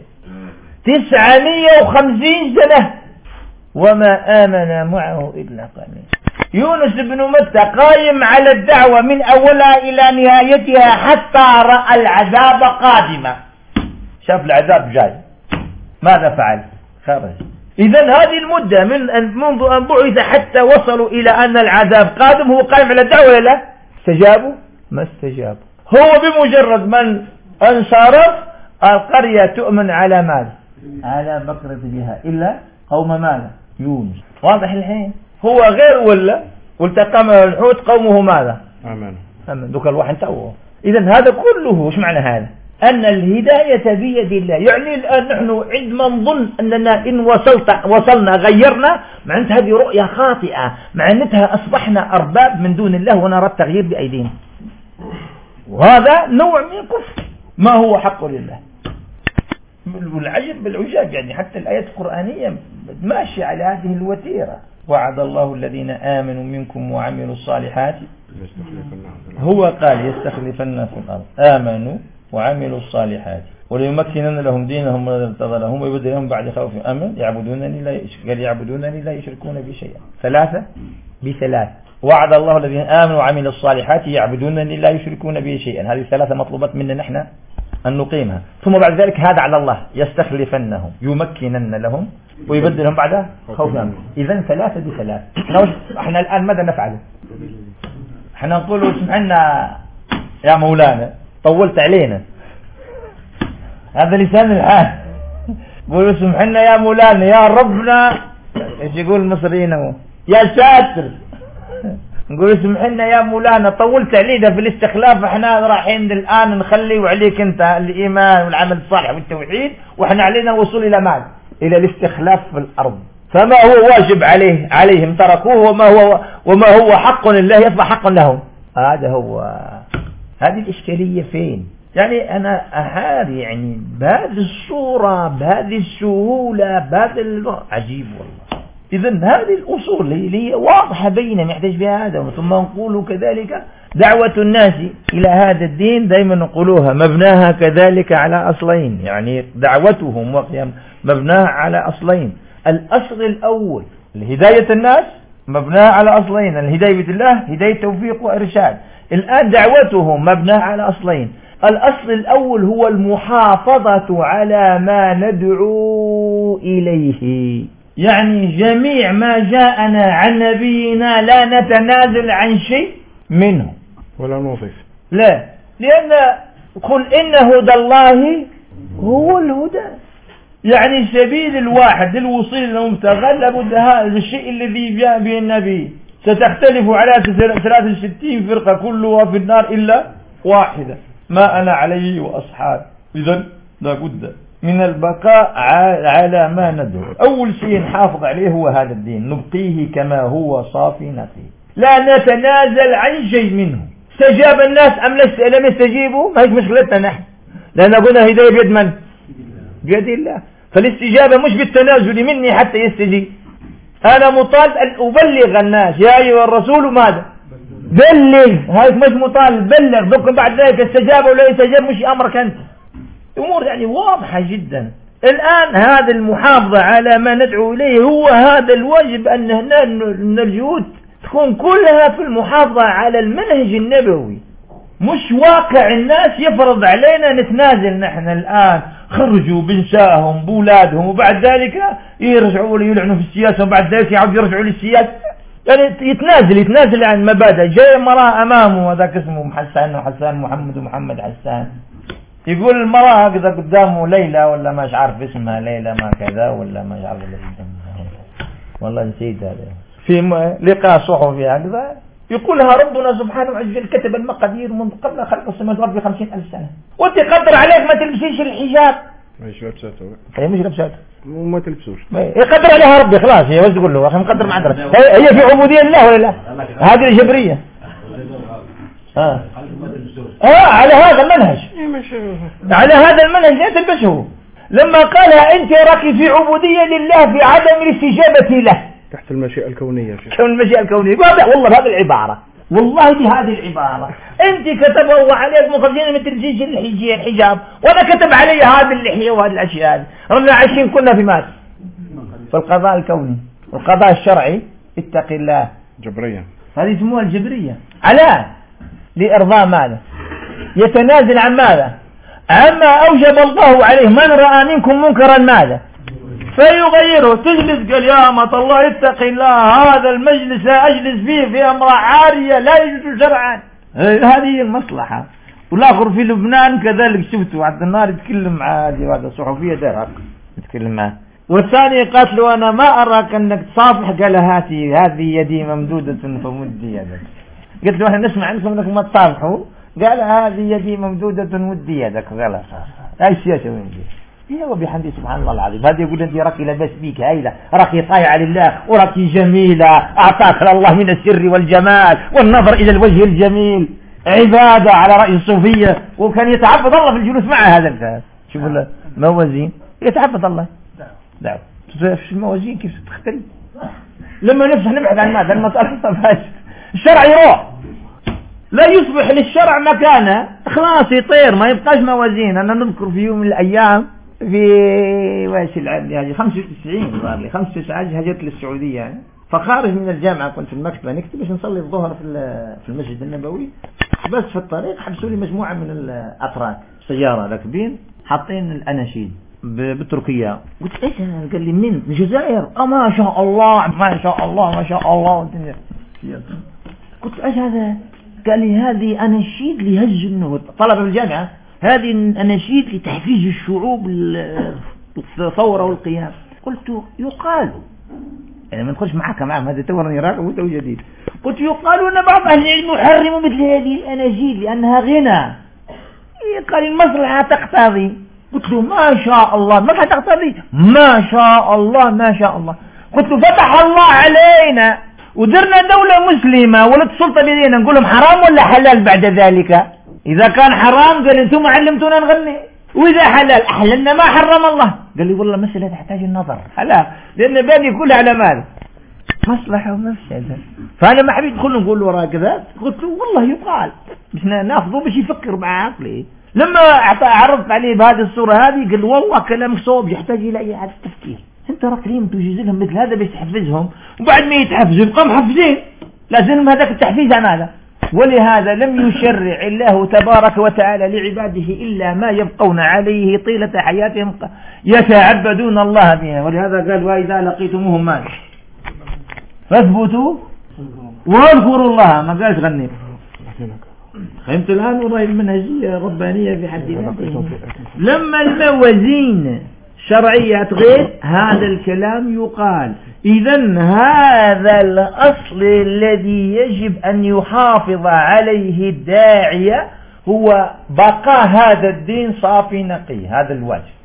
950 سنة وما آمن معه إلا قليل. يونس بن متى قائم على الدعوة من أولها إلى نهايتها حتى رأى العذاب قادما. شاف العذاب جاي، ماذا فعل؟ خرج. إذن هذه المدة منذ أن بعث حتى وصلوا إلى أن العذاب قادم هو قائم على الدعوة. لا استجابوا؟ ما استجابوا. هو بمجرد من انصرف القرية تؤمن على ماذا؟ على بكرة بها إلا قوم ماذا؟ يونس. واضح الحين؟ هو غير ولا والتقى من الحوت قومه ماذا؟ آمن. ذوك الواحد توه. إذن هذا كله وش معنى هذا؟ أن الهداية بيد الله. يعني الآن نحن عندما نظن أننا إن وصلنا غيرنا، معناتها هذه رؤية خاطئة، معناتها أصبحنا أرباب من دون الله ونرى التغيير بأيدينا، وهذا نوع من الكفر ما هو حق لله. والعجب بالعجاب يعني حتى الآيات القرآنية ماشية على هذه الوتيرة. وعد الله الذين آمنوا منكم وعملوا الصالحات، هو قال يستخلفن في الأرض، آمنوا وعملوا الصالحات وليمكنن لهم دينهم الذي ارتضى لهم ويبدلهم بعد خوفهم أمن يعبدونني لا يشركون بي شيئا. 3 ب3. وعد الله الذين آمنوا وعملوا الصالحات يعبدونني لا يشركون بي شيئا. هذه 3 مطلوبات منا نحن أن نقيمها. ثم بعد ذلك هذا على الله، يستخلفنهم يمكنن لهم ويبدلهم بعد خوفهم. إذن 3 ب3. احنا الآن ماذا نفعل؟ احنا نقول سمعنا يا مولانا طولت علينا، هذا لسان الحال. قولوا سمحنا يا مولانا يا ربنا، ايش يقول المصريين هو؟ يا ساتر. نقول سمحنا يا مولانا طولت علينا في الاستخلاف، احنا رايحين الآن نخلي وعليك انت الإيمان والعمل الصالح والتوحيد، واحنا علينا الوصول إلى ماذا؟ إلى الاستخلاف في الأرض. فما هو واجب عليهم تركوه، وما هو حق لله يصبح حقا لهم. هذا هو. هذه الإشكالية فين؟ يعني أنا أحاري يعني بهذه الصورة بهذه السهولة بهذا عجيب والله. إذن هذه الأصول اللي واضحة بيننا يحتاج بها هذا. ثم نقول كذلك دعوة الناس إلى هذا الدين دائما نقولوها مبناها كذلك على أصلين، يعني دعوتهم وقيام مبناها على أصلين. الأصل الأول هداية الناس مبناها على أصلين: الهداية بالله، هداية توفيق وإرشاد. الآن دعوتهم مبناها على أصلين. الأصل الأول هو المحافظة على ما ندعو إليه، يعني جميع ما جاءنا عن نبينا لا نتنازل عن شيء منه ولا نضيف. لا، لأن قل إن هدى الله هو الهدى، يعني سبيل الواحد للوصول للمبتغى لابد هذا الشيء الذي جاء به النبي. ستختلف على 63 فرقة كلها في النار إلا واحدة، ما أنا عليه وأصحابي. إذن لابد من البقاء على ما ندعو. أول شيء نحافظ عليه هو هذا الدين، نبقيه كما هو صافي نقي، لا نتنازل عن شيء منه. استجاب الناس أم لم يستجيبوا، ما هيك مشكلتنا نحن، لأن قلنا هداية بيد من؟ بيد الله. فالاستجابة مش بالتنازل مني حتى يستجيب. أنا مطالب أن أبلغ الناس، يا أيها الرسول ماذا؟ بلغ. هاي مش مطالب، بلغ. بكم بعد ذلك استجاب ولا يستجاب مش أمرك أنت. أمور يعني واضحة جدا. الآن هذا المحافظة على ما ندعو إليه هو هذا الواجب، أن الجهود تكون كلها في المحافظة على المنهج النبوي، مش واقع الناس يفرض علينا نتنازل. نحن الآن خرجوا بنسائهم بولادهم وبعد ذلك يرجعوا يلعنوا في السياسة وبعد ذلك يعودوا يرجعوا للسياسة. يعني يتنازل عن مبادئ. جاي مرأة أمامه هذاك اسمه حسان محمد حسان، يقول المرأة هكذا قدامه ليلى ولا مش عارف اسمها ليلى ما كذا ولا مش عارف والله نسيت هذا، في لقاء صحفي هكذا يقولها ربنا سبحانه وتعالى كتب المقادير من قبل خلق السماوات والأرض ب50,000 سنة، وانت قدر عليك ما تلبسيش الحجاب. مش لابساته. هي مش لابساته وما تلبسوش. يقدر عليها ربي خلاص. هي وش تقول له؟ اخي مقدر ما عندك. هي في عبودية لله ولا لا؟ هذه الجبرية. على هذا المنهج، على هذا المنهج لا تلبسه. لما قالها انت راكي في عبودية لله في عدم الاستجابة له تحت المشيئة الكونية. المشيئة الكونية والله هذه العبارة، والله دي هذه العبارة. انت كتب الله عليك مخرجين من تلبسيش الحجاب، وانا كتب علي هذه اللحية وهذه الاشياء هذه. رنا عايشين كنا في ماذا؟ في القضاء الكوني والقضاء الشرعي. اتق الله جبرية، هذه اسمها الجبرية. على لإرضاء ماذا؟ يتنازل عن ماذا؟ عما أوجب الله عليه. من رأى منكم منكرا ماذا؟ فيغيره. تجلس قال يا أمة الله اتق الله، هذا المجلس لا أجلس فيه في امرأة عارية لا يجوز شرعا. هذه المصلحة. والآخر في لبنان كذلك شفته عبد النار يتكلم مع هذه صحفية درق يتكلم معه، والثاني قالت له أنا ما أراك أنك تصافح. قال هاتي هذه يدي ممدودة فمدي يدك. قلت له احنا نسمع عنكم انكم ما تصافحوا. قال هذه يدي ممدودة مدي يدك. قال هاي السياسة وين دي؟ هو بحمد سبحان الله العظيم. هذا يقول انت راكي لاباس بيك هايلة، راكي طايعة لله وراكي جميلة، اعطاك الله من السر والجمال والنظر الى الوجه الجميل، عبادة على رأي الصوفية. وكان يتعبد الله في الجلوس مع هذا الكلام. شوفوا الموازين يتعبد الله. لا شوف الموازين كيف تختلف. لما نبحث عن ماذا المسألة الشرع يروح، لا يصبح للشرع مكانه، خلاص يطير ما يبقاش موازين. أنا نذكر في يوم من الأيام في واش العام 95 هجرت للسعودية يعني. فخارج من الجامعة كنت في المكتبة نكتب باش نصلي الظهر في المسجد النبوي. بس في الطريق حبسوا لي مجموعة من الأتراك سيارة راكبين حاطين الأناشيد بالتركية. قلت ايش هذا؟ قال لي من الجزائر. ما شاء الله ما شاء الله ما شاء الله. قلت ايش هذا؟ قال لي هذه أناشيد لهز النهض. طلبة في الجامعة هذه أناشيد لتحفيز الشعوب الثورة والقيام. قلت يقال يعني ما نخش معك معهم هذا تورني راكب وتو جديد. قلت يقال أن بعض أهل العلم يحرموا مثل هذه الأناشيد لأنها غنى. قال المصلحة تقتضي. قلت له ما شاء الله ما تقتضي. ما شاء الله ما شاء الله. قلت له فتح الله علينا ودرنا دولة مسلمة ولد سلطة بيدينا، نقول لهم حرام ولا حلال بعد ذلك؟ إذا كان حرام قال انتم علمتونا نغني، وإذا حلال أحللنا ما حرم الله. قال لي والله مسألة تحتاج النظر. لا لأن بالي كلها على مال مصلحة ومفسدة. فأنا ما حبيت ادخل نقول له وراء كذا. قلت له والله يقال مش ناخذه باش يفكر مع عقلي. لما عرضت عليه بهذه الصورة هذه قال والله كلامك صوب يحتاج إلى إعادة تفكير. انت راكلين تجيز لهم مثل هذا باش تحفزهم، وبعد ما يتحفزوا يبقوا محفزين. لازم هذاك التحفيز عن هذا. ولهذا لم يشرع الله تبارك وتعالى لعباده إلا ما يبقون عليه طيلة حياتهم يتعبدون الله بها. ولهذا قال وإذا لقيتموهم ما فاثبتوا واذكروا الله. ما قالش غني. فهمت الآن؟ والله المنهجية الربانية في حد ذاتها. لما الموازين شرعية غير هذا الكلام يقال. إذن هذا الأصل الذي يجب أن يحافظ عليه الداعية هو بقاء هذا الدين صافي نقي. هذا الواجب.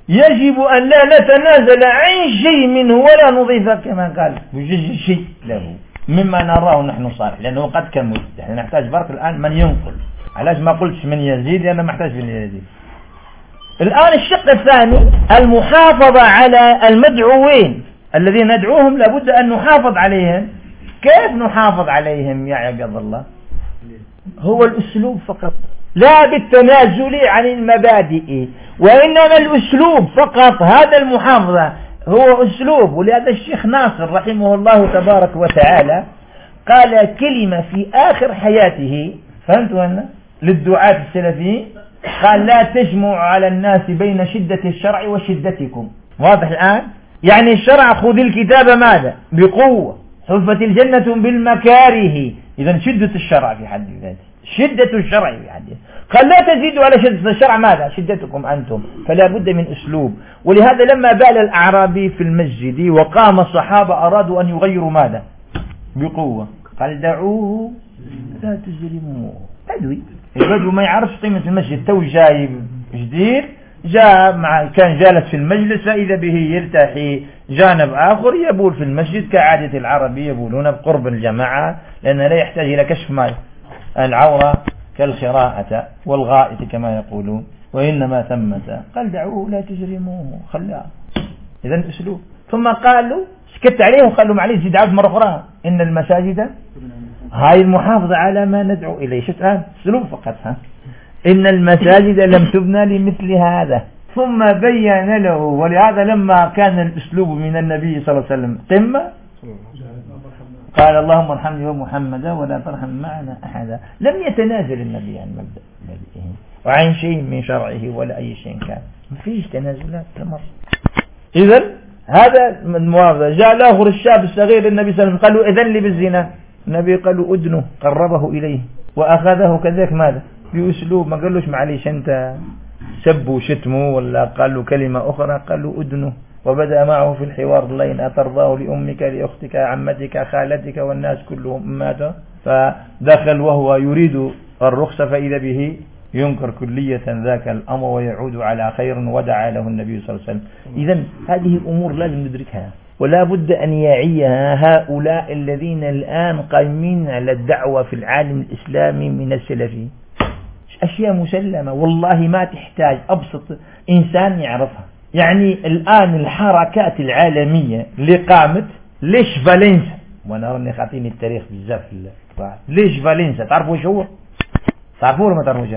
يجب أن لا نتنازل عن شيء منه ولا نضيفه كما قال يوجد شيء له مما نراه نحن صالح، لأنه قد كمل. نحن نحتاج برك الآن من ينقل. علاش ما قلتش من يزيد؟ لأنه محتاج من يزيد. الآن الشق الثاني المحافظة على المدعوين الذين ندعوهم، لابد أن نحافظ عليهم. كيف نحافظ عليهم يا عباد الله؟ هو الأسلوب فقط، لا بالتنازل عن المبادئ، وإنما الأسلوب فقط. هذا المحافظة هو أسلوب. ولهذا الشيخ ناصر رحمه الله تبارك وتعالى قال كلمة في آخر حياته، فهمتوا أن للدعاة السلفيين، قال لا تجمع على الناس بين شدة الشرع وشدتكم. واضح الآن؟ يعني الشرع خذ الكتاب ماذا؟ بقوة. حفت الجنة بالمكاره. إذا شدة الشرع في حد ذاته، شدة الشرع في حد ذاته. قال لا تزيدوا على شدة الشرع ماذا؟ شدتكم أنتم. فلا بد من أسلوب. ولهذا لما بال الأعرابي في المسجد وقام الصحابة أرادوا أن يغيروا ماذا؟ بقوة. قال دعوه لا تزلموه. بدوي، البدو ما يعرفش قيمة المسجد، تو جاي جديد، جاء كان جالس في المجلس فإذا به يرتاحي جانب آخر يبول في المسجد كعادة العرب يبولون بقرب الجماعة، لأن لا يحتاج إلى كشف ماء العورة كالخراءة والغائط كما يقولون، وإنما ثمة. قال دعوه لا تجرموه، خلاه. إذن أسلوب. ثم قالوا سكت عليه وقالوا معليش زيد عاد مرة أخرى إن المساجد، هاي المحافظة على ما ندعو إليه. شفت الآن أسلوب فقط. إن المساجد لم تبنى لمثل هذا. ثم بين له. ولهذا لما كان الأسلوب من النبي صلى الله عليه وسلم قمة، قال اللهم ارحمني ومحمدا ولا ترحم معنا أحدا. لم يتنازل النبي عن مبدئه وعن شيء من شرعه ولا أي شيء كان، ما فيش تنازلات تمر. إذن هذا المواضع. جاء الآخر الشاب الصغير النبي صلى الله عليه وسلم قال له إذن لي بالزنا. النبي قال له أدنه، قربه إليه وأخذه كذلك ماذا؟ بأسلوب. ما قالوش معليش أنت سب وشتمه ولا قال له كلمة أخرى، قال له أدنه. وبدأ معه في الحوار اللين أترضاه لأمك لأختك عمتك خالتك والناس كلهم ماتوا. فدخل وهو يريد الرخصة فإذا به ينكر كلية ذاك الأمر ويعود على خير، ودعا له النبي صلى الله عليه وسلم. إذن هذه أمور لازم ندركها، ولا بد أن يعيها هؤلاء الذين الآن قائمين على الدعوة في العالم الإسلامي من السلفي. أشياء مسلمة والله ما تحتاج أبسط إنسان يعرفها. يعني الآن الحركات العالمية اللي قامت، ليش فالنسا، وانا راني خاطيني التاريخ بزاف، ليش فالنسا تعرفوا وش هو؟ تعرفوا ولا ما تعرفوش؟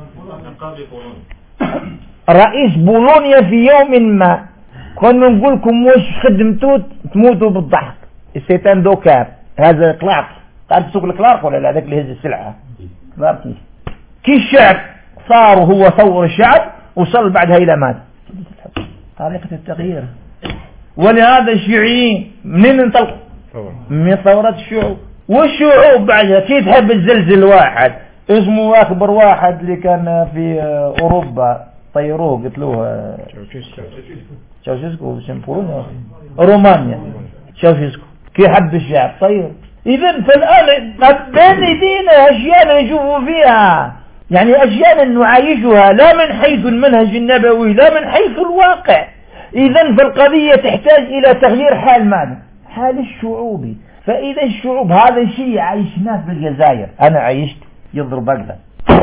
رئيس بولونيا في يوم ما كنا نقول لكم واش خدمتوا تموتوا بالضحك. السيتان دوكار هذا كلارك، تعرف سوق الكلارك ولا لا؟ هذاك اللي هز السلعة كلارك. كي الشعب صار هو ثور الشعب وصل بعدها إلى ماذا؟ طريقة التغيير. ولهذا الشيوعيين منين انطلقوا؟ من ثورة الشعوب. والشعوب بعدها كي تحب الزلزل واحد اسمه أكبر واحد اللي كان في أوروبا طيروه قتلوه تشاوشيسكو رومانيا تشاوشيسكو كي حب الشعب طير. إذن فالآن بين يدينا أشياء نشوف فيها، يعني أشياء نعايشها لا من حيث المنهج النبوي لا من حيث الواقع. إذن فالقضية تحتاج إلى تغيير حال ماذا؟ حال الشعوب. فإذا الشعوب هذا الشيء عايشناه في الجزائر، أنا عايشت يضرب أقدر.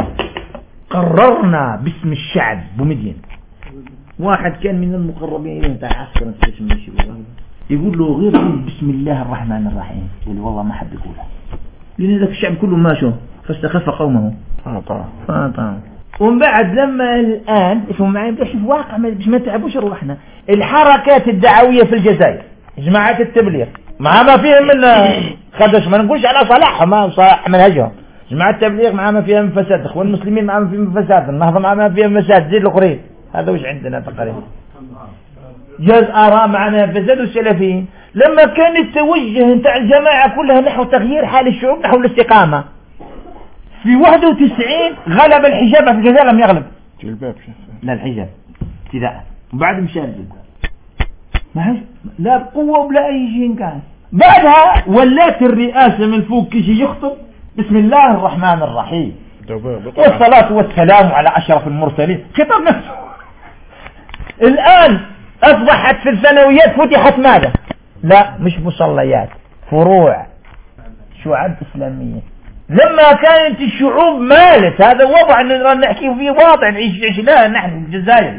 قررنا باسم الشعب بمدين. واحد كان من المقربين إليه تاع عسكر يقول له غير بسم الله الرحمن الرحيم، يقول له والله ما حد يقولها لأن ذاك الشعب كله ماشوا فاستخف قومه فاطعوا. ومن بعد لما الآن اسمه معي بدأ شوف واقع باش ما تعبوش روحنا. الحركات الدعوية في الجزائر، جماعات التبليغ مع ما فيهم من خدش، ما نقولش على صلاح ما صلاح منهجهم، جماعة التبليغ مع ما فيها من فساد، اخوان المسلمين مع ما فيهم من فساد، النهضة مع ما فيها من فساد، زيد الاخرين. هذا وش عندنا تقريبا جاز آراء معنا فساد السلفيين. لما كان التوجه نتاع الجماعة كلها نحو تغيير حال الشعوب نحو الاستقامة، في 91 غلب الحجاب في الجزائر. لم يغلب الجلباب، لا الحجاب ابتداء، وبعد مشى الجلباب لا بقوة ولا أي شيء كان. بعدها ولات الرئاسة من فوق كيشي يخطب بسم الله الرحمن الرحيم والصلاة والسلام على أشرف المرسلين، خطاب نفسه. الآن أصبحت في الثانويات فتحت ماذا؟ لا مش مصليات، فروع شعب إسلامية. لما كانت الشعوب مالت، هذا وضع نحكي فيه واضح، نعيش لا نحن الجزائر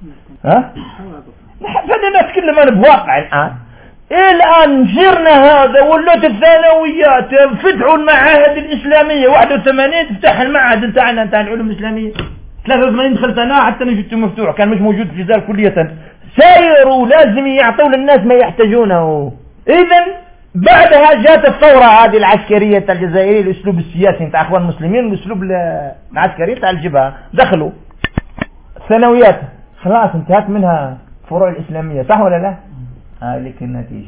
فلنا نتكلم بواقع الآن صرنا هذا، ولت الثانويات فتحوا المعاهد الإسلامية 81 تفتح المعهد بتاع العلوم الإسلامية 83 دخلت أنا حتى أنا جبته مفتوح، كان مش موجود في الجزائر كلية. سايروا لازم يعطوا للناس ما يحتاجونه. إذن بعدها جاءت الثورة هذه العسكرية الجزائرية، الأسلوب السياسي بتاع أخوان المسلمين، الأسلوب العسكري بتاع الجبهة، دخلوا الثانويات خلاص انتهت منها فروع الإسلامية، صح ولا لا؟ هذيك النتيجة.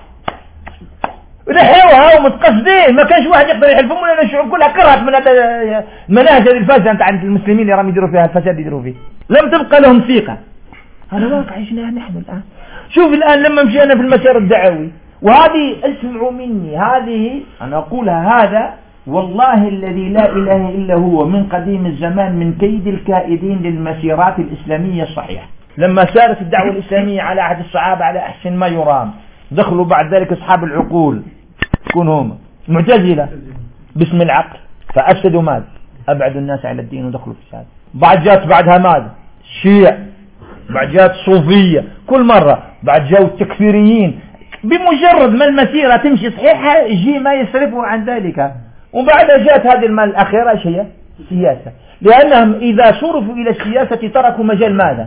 رحلوها ومتقصدين، ما كانش واحد يقدر يحلفهم، ولا الشعوب كلها كرهت من هذا المناهج الفاسدة نتاع المسلمين اللي راهم يديروا فيها الفساد يديروا فيه، لم تبقى لهم ثقة. هذا واقع عشناه نحن الآن. شوف الآن لما مشينا في المسار الدعوي، وهذه اسمعوا مني، هذه أنا أقولها، هذا والله الذي لا إله إلا هو من قديم الزمان من كيد الكائدين للمسيرات الإسلامية الصحيحة. لما سارت الدعوة الإسلامية على عهد الصحابة على أحسن ما يرام، دخلوا بعد ذلك أصحاب العقول، كون هم معتزلة باسم العقل، فأفسدوا ماذا؟ أبعدوا الناس على الدين ودخلوا في السادة. بعد جاءت بعدها ماذا؟ الشيع، بعد جاءت الصوفية، كل مرة بعد جاءوا التكفيريين. بمجرد ما المسيرة تمشي صحيحة يجي ما يصرفوا عن ذلك. وبعد جاءت هذه الأخيرة ايش هي؟ السياسة، لأنهم إذا صرفوا إلى السياسة تركوا مجال ماذا؟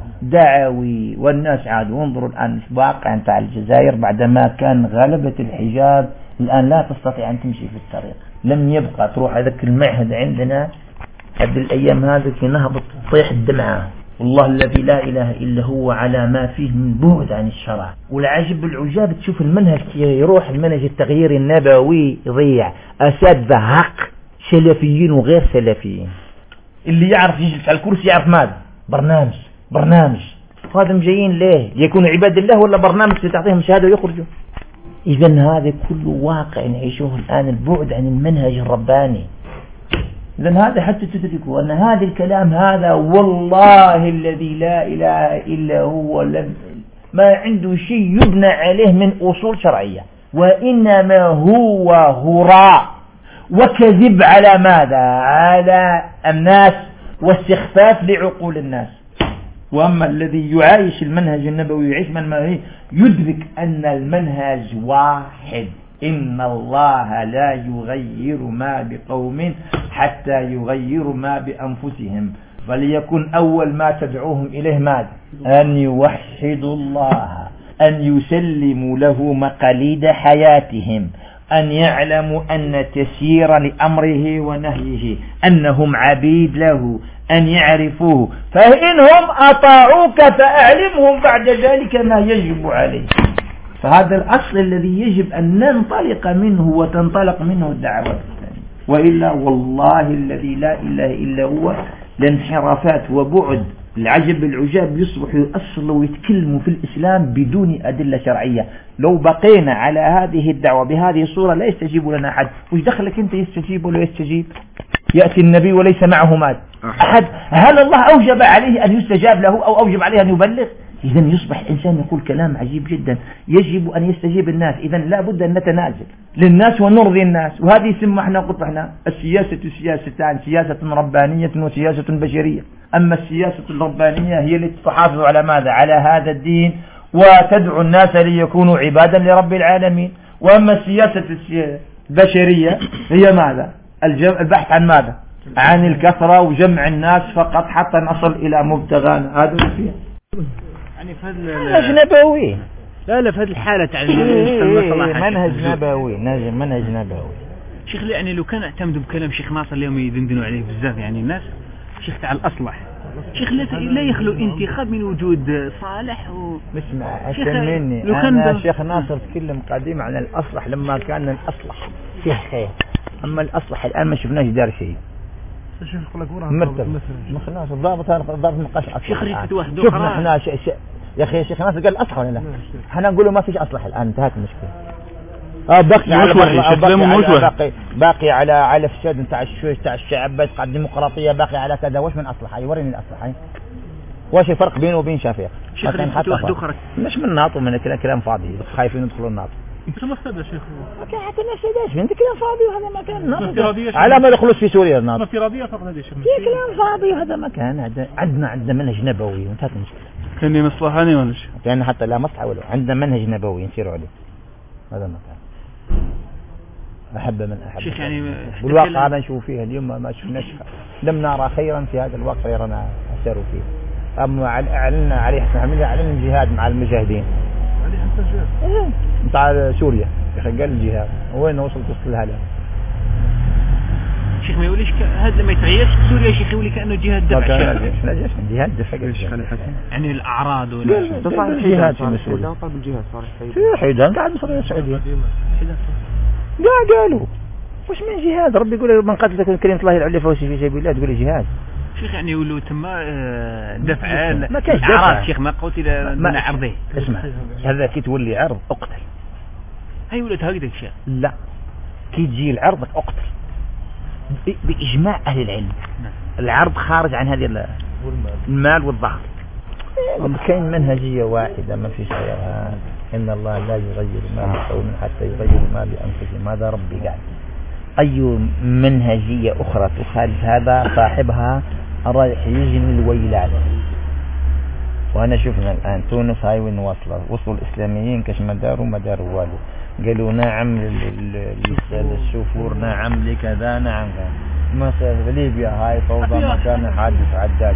دعوي. والناس عادوا. وانظروا الآن الواقع نتاع الجزائر بعدما كان غلبة الحجاب، الآن لا تستطيع أن تمشي في الطريق، لم يبقى تروح هذاك المعهد عندنا هذه الأيام هذه نهبط تطيح الدمعة، والله الذي لا إله إلا هو على ما فيه من بعد عن الشرع. والعجب العجاب تشوف المنهج يروح، المنهج التغيير النبوي يضيع، أساتذة حق سلفيين وغير سلفيين، اللي يعرف يجلس على الكرسي يعرف ماذا؟ برنامج هذا جايين ليه؟ يكونوا عباد الله ولا برنامج تعطيهم شهادة ويخرجوا؟ إذن هذا كله واقع نعيشه الآن، البعد عن المنهج الرباني. إذن هذا حتى تدركوا أن هذا الكلام هذا والله الذي لا إله إلا هو ما عنده شيء يبنى عليه من أصول شرعية، وإنما هو هراء وكذب على ماذا؟ على الناس واستخفاف لعقول الناس. وأما الذي يعايش المنهج النبوي يعيش من يدرك أن المنهج واحد، إن الله لا يغير ما بقوم حتى يغيروا ما بأنفسهم، فليكن أول ما تدعوهم إليه ماذا؟ أن يوحدوا الله، أن يسلموا له مقاليد حياتهم، أن يعلموا أن تسير لأمره ونهيه، أنهم عبيد له، أن يعرفوه، فإنهم أطاعوك فأعلمهم بعد ذلك ما يجب عليه. فهذا الأصل الذي يجب أن ننطلق منه وتنطلق منه الدعوة الإسلامية، وإلا والله الذي لا إله إلا هو لانحرافات وبعد. العجب العجاب يصبح يؤصل ويتكلم في الإسلام بدون أدلة شرعية. لو بقينا على هذه الدعوة بهذه الصورة لا يستجيب لنا أحد. وش دخلك أنت يستجيب ولا يستجيب؟ يأتي النبي وليس معه مال أحد، هل الله أوجب عليه أن يستجاب له أو أوجب عليه أن يبلغ؟ إذن يصبح الإنسان يقول كلام عجيب جدا، يجب أن يستجيب الناس. إذن لا بد أن نتنازل للناس ونرضي الناس. وهذه يسمى احنا قلت احنا السياسة سياستان، سياسة ربانية وسياسة بشرية. أما السياسة الربانية هي التي تحافظ على ماذا؟ على هذا الدين وتدعو الناس ليكونوا عبادا لرب العالمين. وأما السياسة البشرية هي ماذا؟ البحث عن ماذا؟ عن الكثرة وجمع الناس فقط حتى نصل إلى مبتغانا. هذا اللي فيها يعني منهج نبوي. لا في هذه الحالة تاع منهج نبوي، منهج نبوي. شيخ يعني لو كان اعتمدوا بكلام شيخ ناصر اليوم يدندنوا عليه بزاف يعني الناس، شيخ تاع الأصلح، شيخ لا يخلو انتخاب من وجود صالح اسمع أحسن مني أنا. شيخ ناصر تكلم قديم عن الأصلح لما كان الأصلح فيه خير، أما الأصلح الآن ما شفناش دار شيء. شيخ يقول لك وراه مرتب مخناش ضابط نقاش شيخ ريت واحد شفنا احنا يا أخي شيخ ناصر قال أصلح ولا لا؟ احنا نقول له ما فيش أصلح الآن، انتهت المشكلة. باقي على فساد نتاع الشعب، باقي على الديمقراطية، باقي على كذا. وش من أصلح؟ وريني الأصلح. واش الفرق بينه وبين شفيق؟ شيخ حتى واحد اخر مش من ناطو من كلام فاضي خايفين يدخلوا الناطو. انت ما استدى شيخ ما كان حتى ما استداش من كلام فاضي وهذا ما كان ناطو على ما يدخلوش في سوريا الناطو افتراضيه فقط هذا شيخ كلام فاضي وهذا ما كان. عندنا منهج نبوي وانتهت المشكله. كاني مصلحاني ولا شيء لان حتى لا مصلحه ولا عندنا منهج نبوي نسيروا عليه هذا ما كان. أحب من أحب شيخ يعني والواقع هذا نشوف فيه اليوم ما شفناش لم نرى خيرا في هذا الوقت غيرنا أسروا فيه. أما أعلن عليه حسن حميد أعلن الجهاد مع المجاهدين علي حسن جهاد بتاع سوريا قال الجهاد وين وصلت الهلال. شيخ ما يقوليش هذا ما يتغيرش في سوريا شيخ يقولي كأنه جهاد دفع لا جهاد دفع يعني الأعراض ولا طبعا الجهاد في مسؤولية طلب الجهاد صار حيدان قاعد مصر السعودية قالوا وش من جهاد ربي يقول من قتل تكون كلمة الله العليا فهو في سبيل الله تقول جهاد شيخ يعني يقولوا تم دفع ما كاش أعراض شيخ ما قتل من عرضه. اسمع هذا كي تولي عرض اقتل هاي ولد هكذا شيخ لا كي تجي العرض اقتل بإجماع أهل العلم. العرض خارج عن هذه المال والظهر. كاين منهجية واحدة ما فيش غيرها إن الله لا يغير ما بقوم حتى يغيروا ما بأنفسهم. هذا ربي قال. أي منهجية أخرى تخالف هذا صاحبها رايح يجني الويلات. وأنا شفنا الآن تونس هاي وين وصلوا الإسلاميين كاش مدار والو قالوا نعم للشوفور نعم لكذا نعم مصر ليبيا هاي فوضى مكان حادث عداد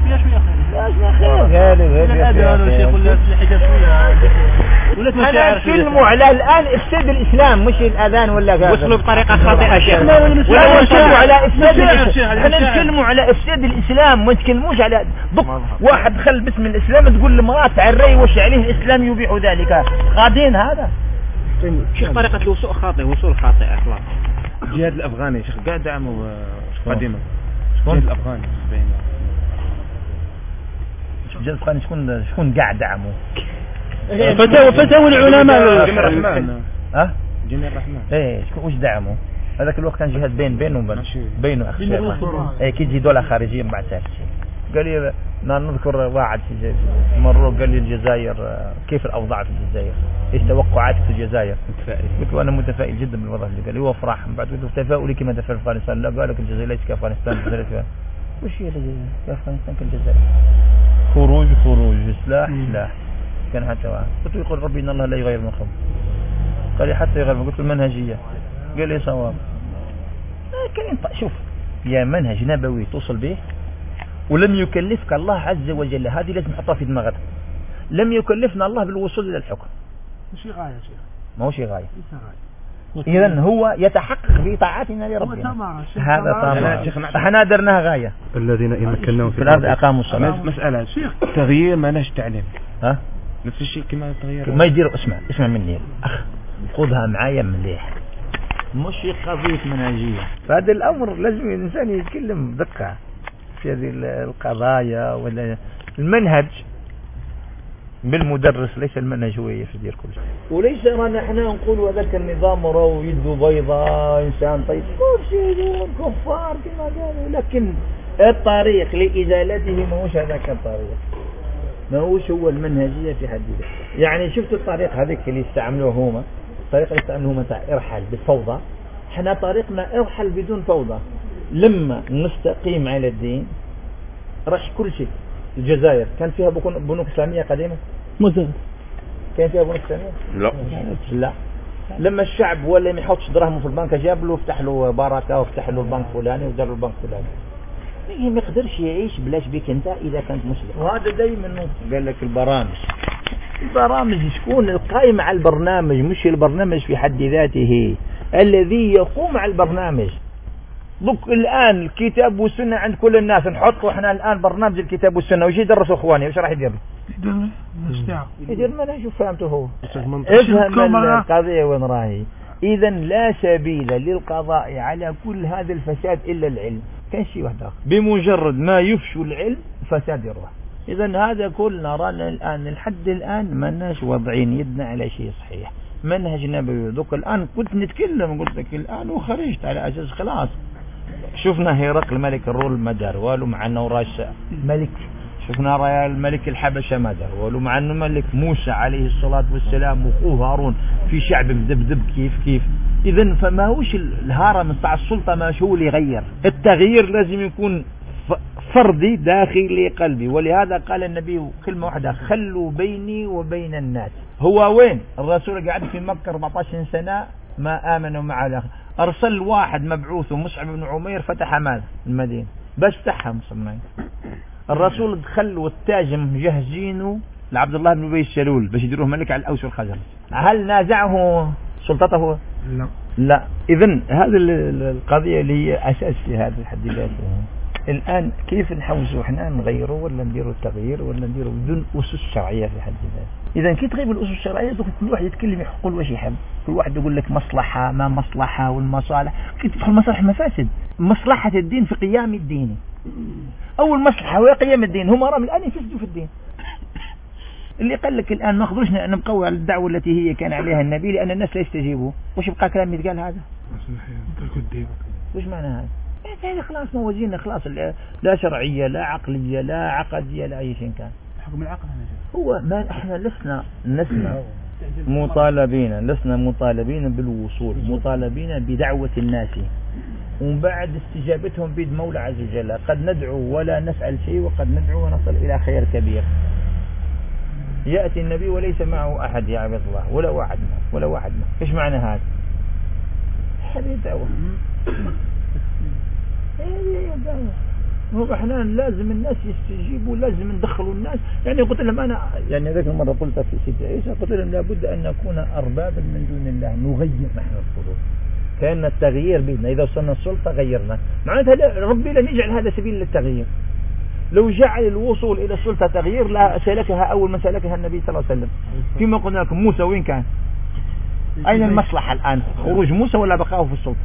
أنا أتكلموا على الآن إفساد الإسلام مش الأذان ولا كذا وصلوا بطريقة خاطئة شيخ نتكلموا على إفساد الإسلام. احنا نتكلموا على إفساد الإسلام ما نتكلموش على واحد دخل باسم الإسلام تقول لمرات عري وش عليه الإسلام يبيح ذلك غادين هذا شيخ طريقة الوصول خاطئة وصول خاطئة إخلاص. الجهاد الأفغاني شيخ قاعد دعموا قديما الجهاد الأفغاني الجهاد الأفغاني شكون قاعد دعموا فتاوى العلماء جميع الرحمن جميع الرحمن ايه شكون وش دعموا هذاك الوقت كان جهاد بينه أخي ايه كي تجي دولة خارجية بعد ثالث قال لي نذكر واحد في مرة قال لي الجزائر كيف الأوضاع في الجزائر ايش توقعاتك في الجزائر قلت له انا متفائل جدا بالوضع اللي قال لي هو فرح بعد قلت له تفاؤلي كما تفعل افغانستان لا قال لك الجزائر ليست كافغانستان وش هي افغانستان كالجزائر خروج سلاح كان حتى واحد قلت له يقول ربي ان الله لا يغير من قوم قال لي حتى يغير قلت له المنهجية قال لي صواب شوف يا منهج نبوي توصل به ولم يكلفك الله عز وجل هذه لازم نحطها في دماغك لم يكلفنا الله بالوصول إلى الحكم مش غاية شيخ ما هو شيء غاية إذن هو يتحقق بطاعتنا لربنا هذا طبعا احنا درناها غاية الذين إن مكناهم في الأرض أقاموا الصلاة مسألة شيخ تغيير منهج تعليم نفس الشيء كما تغير ما يدير اسمع مني أخ خذها معايا مليح مش قضية منهجية فهذا الأمر لازم الإنسان يتكلم بدقة في هذه القضايا ولا المنهج بالمدرس ليس المنهج هو يفدير كل شيء وليس ما نحن نقول وذاك النظام راهو يده بيضاء إنسان طيب مرشدون كفار كما قالوا لكن الطريق لإزالته ما هوش هذاك الطريق ما هوش هو المنهجية في حد ذاته يعني شفت الطريق هذيك اللي استعملوه هما الطريقة اللي استعملوه هما تاع إرحل بالفوضى احنا طريقنا إرحل بدون فوضى لما نستقيم على الدين راح كل شيء. الجزائر كان فيها بنوك إسلامية قديمة كان فيها بنوك إسلامية لا لما الشعب ولا ما يحطش دراهمه في البنك جاب له فتح له بركة وفتح له البنك فلاني ودار له البنك فلاني ما يقدرش يعيش بلاش بك انت إذا كانت مسلم وهذا دايما قال لك البرامج شكون القائم على البرنامج مش البرنامج في حد ذاته الذي يقوم على البرنامج ضك الآن الكتاب والسنة عند كل الناس نحطوا احنا الآن برنامج الكتاب والسنة وش يدرسوا اخواني وش راح يدير ما انا شوف فهمته هو افهم القضية وين راهي اذا لا سبيل للقضاء على كل هذا الفساد الا العلم كان شيء واحد اخر بمجرد ما يفشو العلم فساد الروح اذا هذا كل نرانا الآن لحد الآن ما ناش واضعين يدنا على شيء صحيح منهج نبوي ذوك الآن كنت نتكلم قلت لك الآن وخرجت على أساس خلاص شفنا هرقل ملك الروم مدار والو مع نوراش ملك شفنا رأي الملك الحبشة ماذا ولو مع أنه ملك موسى عليه الصلاة والسلام وأخوه هارون في شعب مذبذب كيف إذن فما هوش الهرم بتاع السلطة ما هو اللي يغير. التغيير لازم يكون فردي داخلي قلبي. ولهذا قال النبي كلمة واحدة: خلوا بيني وبين الناس. هو وين الرسول قعد في مكة 14 سنة ما آمنوا مع الآخر. أرسل واحد مبعوث مصعب بن عمير فتح ماذا المدينة بس فتحها مصممين. الرسول دخل والتاج مجهزينه لعبد الله بن أبي السلول باش يديروه ملك على الأوس والخزرج. هل نازعه سلطته؟ لا. إذن هذه القضية اللي هي أساس في هذا الحد ذاته. الآن كيف نحوزه احنا نغيره ولا نديروا التغيير ولا نديروا بدون أسس شرعية في حد ذاته؟ إذا كي تغيب الأسس الشرعية كل واحد يتكلم يقول واش يحب، كل واحد يقول لك مصلحة ما مصلحة والمصالح. كي تدخل مصالح مفاسد. مصلحة الدين في قيام الدين. أول مصلحة هو قيام الدين. هم راهم الآن يفسدوا في الدين. اللي قال لك الآن ما نقدروش نبقوا على الدعوة التي هي كان عليها النبي لأن الناس لا يستجيبوا. وش يبقى كلام يتقال هذا؟ وش معنى هذا؟ هذا خلاص موازين خلاص لا شرعية لا عقلية لا عقدية لا أي شيء كان. حكم العقل هو ما احنا لسنا مطالبين بالوصول، مطالبين بدعوة الناس ومن بعد استجابتهم بيد مولى عز وجل. قد ندعو ولا نفعل شيء وقد ندعو ونصل إلى خير كبير. يأتي النبي وليس معه أحد يا عبد الله ولا واحد ما. إيش معنى هذا؟ هذه دعوة. هو احنا لازم الناس يستجيبوا، لازم ندخلوا الناس. يعني قلت لهم أنا يعني ذاك المرة قلت في سيدي عيسى قلت لهم لابد أن نكون أربابا من دون الله، نغير نحن القلوب. كأن التغيير بيدنا، إذا وصلنا السلطة غيرنا. معناتها ربي لن يجعل هذا سبيل للتغيير. لو جعل الوصول إلى السلطة تغيير لا سلكها أول من سلكها النبي صلى الله عليه وسلم. فيما قلنا لكم موسى وين كان؟ أين المصلحة الآن؟ خروج موسى ولا بقاؤه في السلطة؟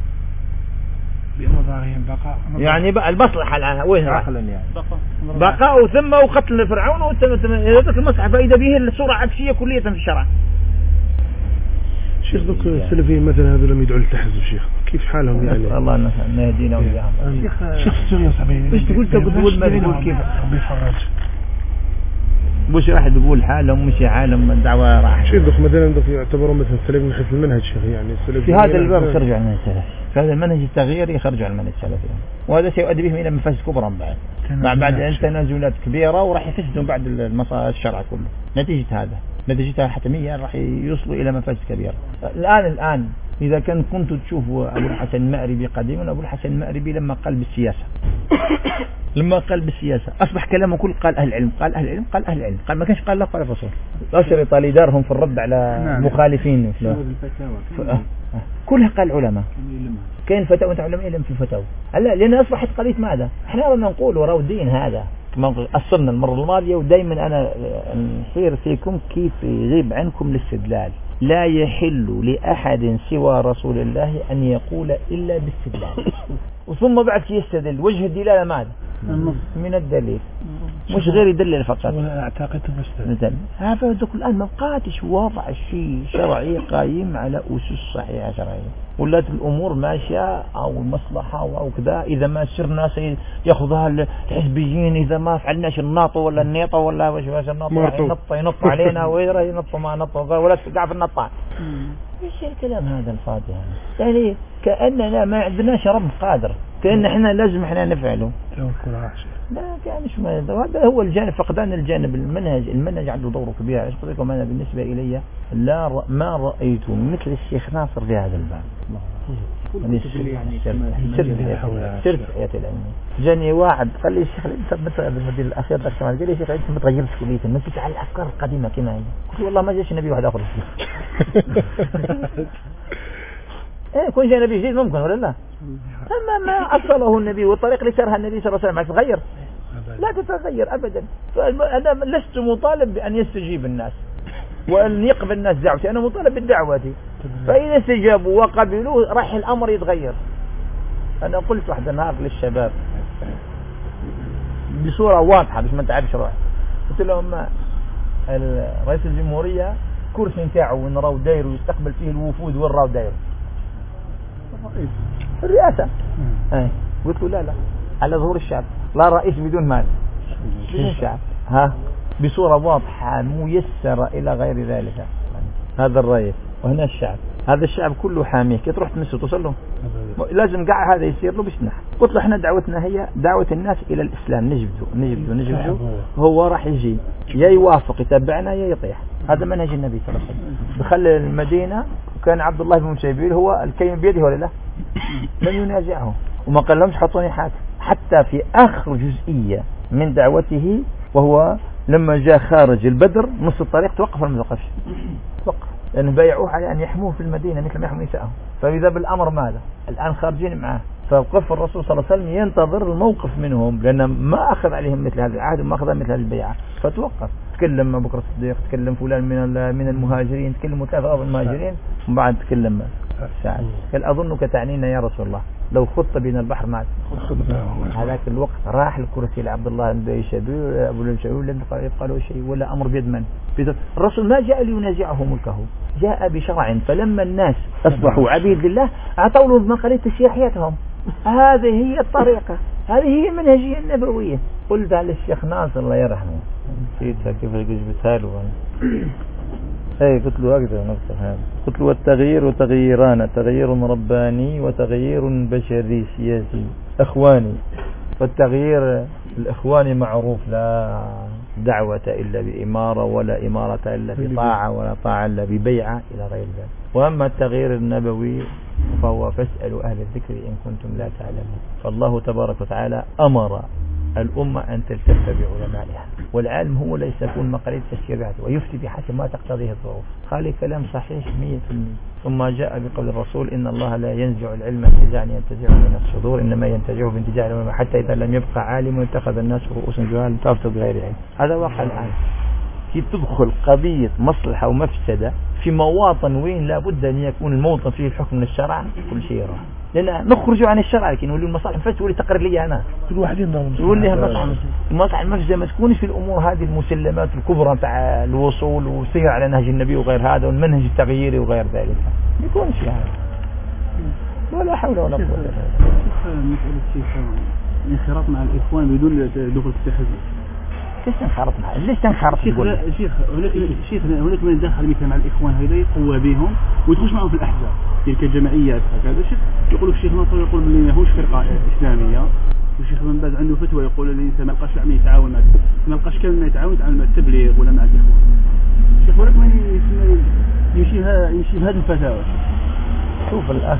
يعني بقى المصلحة الآن وين راح؟ بقاؤه ثم وقتل فرعون وذلك المصلحة. فإذا به الصورة عكسية كلية في الشرع. شيخ دوك السلفيين مثلا هذول لم يدعوا للتحزب شيخ كيف حالهم يعني؟ الله أن يهدينا وإياهم. شيخ السوري صاحبي ايش تقول ما تقول كيف مش راح تقول حالهم مش عالم الدعوة راح. شيخ دوك مثلا دوك يعتبروا مثلا السلف من حيث المنهج شيخ يعني في هذا الباب خرج عن المنهج السلفي. في هذا المنهج التغيير يخرج عن المنهج السلفي وهذا سيؤدي بهم إلى مفاسد كبرى بعد تنازلات كبيرة وراح يفسدوا بعد الشرع كله. نتيجتها حتمية راح يوصلوا إلى مفاسد كبيرة. الآن إذا كنت تشوفوا أبو الحسن المأربي قديما، أبو الحسن المأربي لما قال بالسياسة أصبح كلامه كل قال أهل العلم قال ما كانش قال لا قال الرسول. الأشرطة اللي دارهم في الرد على مخالفين كلها قال علماء. كاين فتاوى أنت علماء علم في الفتاوى. لأن أصبحت قضية ماذا؟ احنا رانا نقول وراء الدين هذا كما أصلنا المرة الماضية ودائما أنا نصير فيكم كيف يغيب عنكم الاستدلال. لا يحل لأحد سوى رسول الله أن يقول إلا باستدلال. وثم بعد يستدل وجه الدلالة ماذا؟ من الدليل مش غير يدلل فقط. أعتقد هذا دوك الآن ما بقاتش وضع شيء شرعي قايم على أسس صحيحة شرعية. ولات الأمور ماشية أو المصلحة أو كذا. إذا ما سرنا يأخذها الحزبيين، إذا ما فعلناش الناطو ولا النيطة ولا واش الناطو ينط علينا ويرى ينط ما نط ولا تقع في النطاع. ايش الكلام هذا الفاضي يعني كأننا ما عندناش رب قادر، كأن احنا لازم احنا نفعله. لا يعني شو هذا هو الجانب فقدان الجانب المنهج عنده دور كبير. ايش قلت لكم انا بالنسبة الي ما رأيت مثل الشيخ ناصر في هذا الباب. سرت حياة العلم. جاني واحد قال لي الشيخ انت مثل المدير الاخير ذاك قال لي الشيخ انت ما تغيرتش كلية ما تجي على الافكار القديمة كما هي. قلت والله ما جاش نبي واحد اخر. كون جاء نبي جديد ممكن ولا لا؟ أما ما أصله النبي والطريق اللي سارها النبي صلى الله عليه وسلم تتغير؟ لا تتغير أبدا. أنا لست مطالب بأن يستجيب الناس وأن يقبل الناس دعوتي، أنا مطالب بالدعوة. فإذا استجابوا وقبلوا راح الأمر يتغير. أنا قلت واحد النهار للشباب بصورة واضحة مش ما تعرفش روح، قلت لهم رئيس الجمهورية كرسي نتاعه وين راهو داير ويستقبل فيه الوفود وين راهو داير الرئاسة. قلت له لا على ظهور الشعب، لا رئيس بدون مال. الشعب ها بصورة واضحة ميسرة إلى غير ذلك. هذا الرئيس وهنا الشعب، هذا الشعب كله حاميه، كي تروح تمسه توصل له لازم قاع هذا يصير له بسنح. قلت له احنا دعوتنا هي دعوة الناس إلى الإسلام، نجبده هو راح يجي يا يوافق يتبعنا يا يطيح. هذا منهج النبي صلى الله عليه وسلم. دخل المدينة وكان عبد الله بن مسيبيل هو الكلمة بيده ولا لا، لم ينازعه وما قال لهمش حطوني حاكم. حتى في آخر جزئية من دعوته وهو لما جاء خارج البدر نص الطريق توقف ولا ما توقفش؟ توقف، لأنه بايعوه على أن يحموه في المدينة مثل ما يحموا نسائهم. فإذا بالأمر ماذا؟ الآن خارجين معه، فوقف الرسول صلى الله عليه وسلم ينتظر الموقف منهم، لأن ما أخذ عليهم مثل هذا العهد وما أخذ مثل هذه البيعة، فتوقف. تكلم أبو بكر الصديق، تكلم فلان من المهاجرين، تكلموا 3 المهاجرين، وبعد تكلم سعد. قال أظنك تعنينا يا رسول الله لو خط بين البحر معك. هذاك الوقت راح الكرسي لعبد الله بن شبيب أبو الشبيب لم يبقى له شيء ولا أمر بيد من. الرسول ما جاء لينازعه ملكه، جاء بشرع. فلما الناس أصبحوا عبيد لله أعطوا له مقاليد تشريعيتهم. هذه هي الطريقة، هذه هي المنهجية النبوية. قلت على الشيخ ناصر الله يرحمه، نسيتها كيف جبتها له. اي قلت له اقدر نقطة هذا، قلت له التغيير تغييران، تغيير رباني وتغيير بشري سياسي اخواني. والتغيير الاخواني معروف، لا دعوة الا بامارة ولا امارة الا بطاعة ولا طاعة الا ببيعة الى غير ذلك. واما التغيير النبوي فهو فاسألوا اهل الذكر ان كنتم لا تعلمون. فالله تبارك وتعالى امر الأمة أن تلتف بعلمائها، والعالم هو ليس يكون مقاليد تشريعاته ويفتي بحسب ما تقتضيه الظروف. خالي كلام صحيح 100%. ثم جاء بقول الرسول إن الله لا ينزع العلم انتزاعا ينتزعه من الصدور، إنما ينتزعه بانتزاع العلم، حتى إذا لم يبقى عالم اتخذ الناس رؤوسا جهالا تفتوا بغير علم. هذا واقع الآن. كي تدخل قضية مصلحة ومفسدة في مواطن وين لابد أن يكون الموطن فيه الحكم من الشرع، كل شيء راح. لأن نخرج عن الشرع لكن نقول المصالح المفسدة واللي تقرر لي أنا كل واحد يقول لي المصالح المفسدة ما تكونش في الأمور هذه المسلمات الكبرى تاع الوصول والسير على نهج النبي وغير هذا والمنهج التغييري وغير ذلك، ما يكونش هذا. ولا حول ولا قوة إلا بالله. مسألة شيخ انخراط مع الإخوان بدون دخول في الحزب. ليش تنخرط معه؟ ليش تنخرط؟ شيخ هناك من يدخل مثلا مع الإخوان هذا يقوى بهم ويدخل معهم في الأحزاب تلك الجمعيات هذا الشيخ. يقول الشيخ ناصر يقول من هوش فرقة إسلامية، والشيخ بن باز عنده فتوى يقول الإنسان ما لقاش عم يتعاون مع ما لقاش كلمة يتعاون مع التبليغ ولا مع الإخوان. الشيخ ولكن يمشي بهذه الفتاوى. شوف الأخ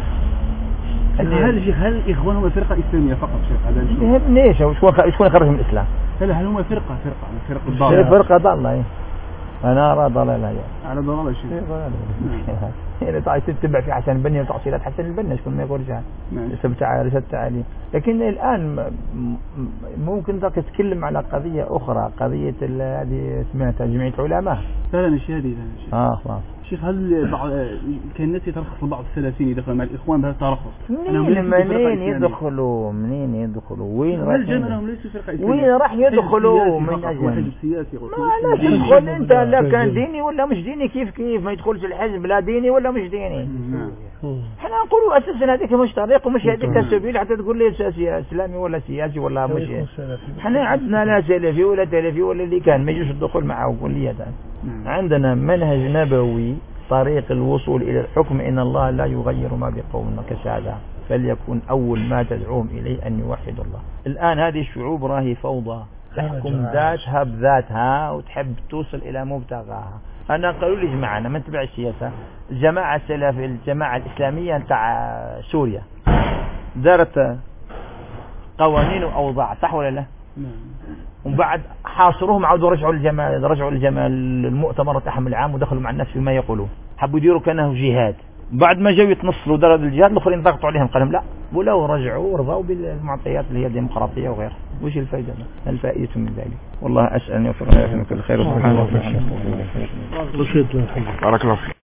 هل الإخوان هم فرقة إسلامية فقط شيخ؟ هذا ليش شكون خرج من الإسلام؟ هل هم فرقة ضالة؟ فرقة ضالة. أنا أرى ضلالة على ضلالة شيء. يعني تعال تتبع في حسن البنا وتعصيلات حسن البنا شكون ما يقول جان. ليست تعالي. لكن الآن ممكن ذاك تتكلم على قضية أخرى، قضية هذه سمعتها جمعية علماء. فعلا الشيء هذه. خلاص. شيخ هل كان الناس يترخص بعض السلفيين يدخلوا مع الإخوان بهذا الترخص؟ منين يدخلوا؟ وين راح؟ وين راح يدخلوا؟ من أجل حزب سياسي. لا تدخل أنت، لا كان ديني ولا مش ديني، كيف ما يدخلش الحزب لا ديني ولا مش ديني. احنا نقولوا أساسا هذيك مش طريق ومش هذيك السبيل حتى تقول لي إسلامي ولا سياسي ولا مش. احنا عندنا لا سلفي ولا تلفي ولا اللي كان ما يجوش الدخول معه كلية. عندنا منهج نبوي، طريق الوصول إلى الحكم إن الله لا يغير ما بقوم كسادة، فليكن أول ما تدعوهم إليه أن يوحدوا الله. الآن هذه الشعوب راهي فوضى، تحكم ذاتها بذاتها وتحب توصل إلى مبتغاها. أنا قالوا لي جماعة ما نتبع السياسة، الجماعة السلف الجماعة الإسلامية تاع سوريا دارت قوانين وأوضاع، صح ولا لا؟ ومن بعد حاصروهم عودوا رجعوا للجماعة المؤتمر تاعهم العام ودخلوا مع الناس فيما يقولون، حبوا يديروا كانه جهاد. بعد ما جاوا يتنصلوا درجة الجهاد الآخرين ضغطوا عليهم قالوا لا، ولو رجعوا ورضوا بالمعطيات اللي هي الديمقراطية وغيرها. وش الفائدة؟ الفائدة من ذلك والله أسأل أن يوفقنا ويعطينا كل خير. سبحانه وتعالى. بارك الله فيك.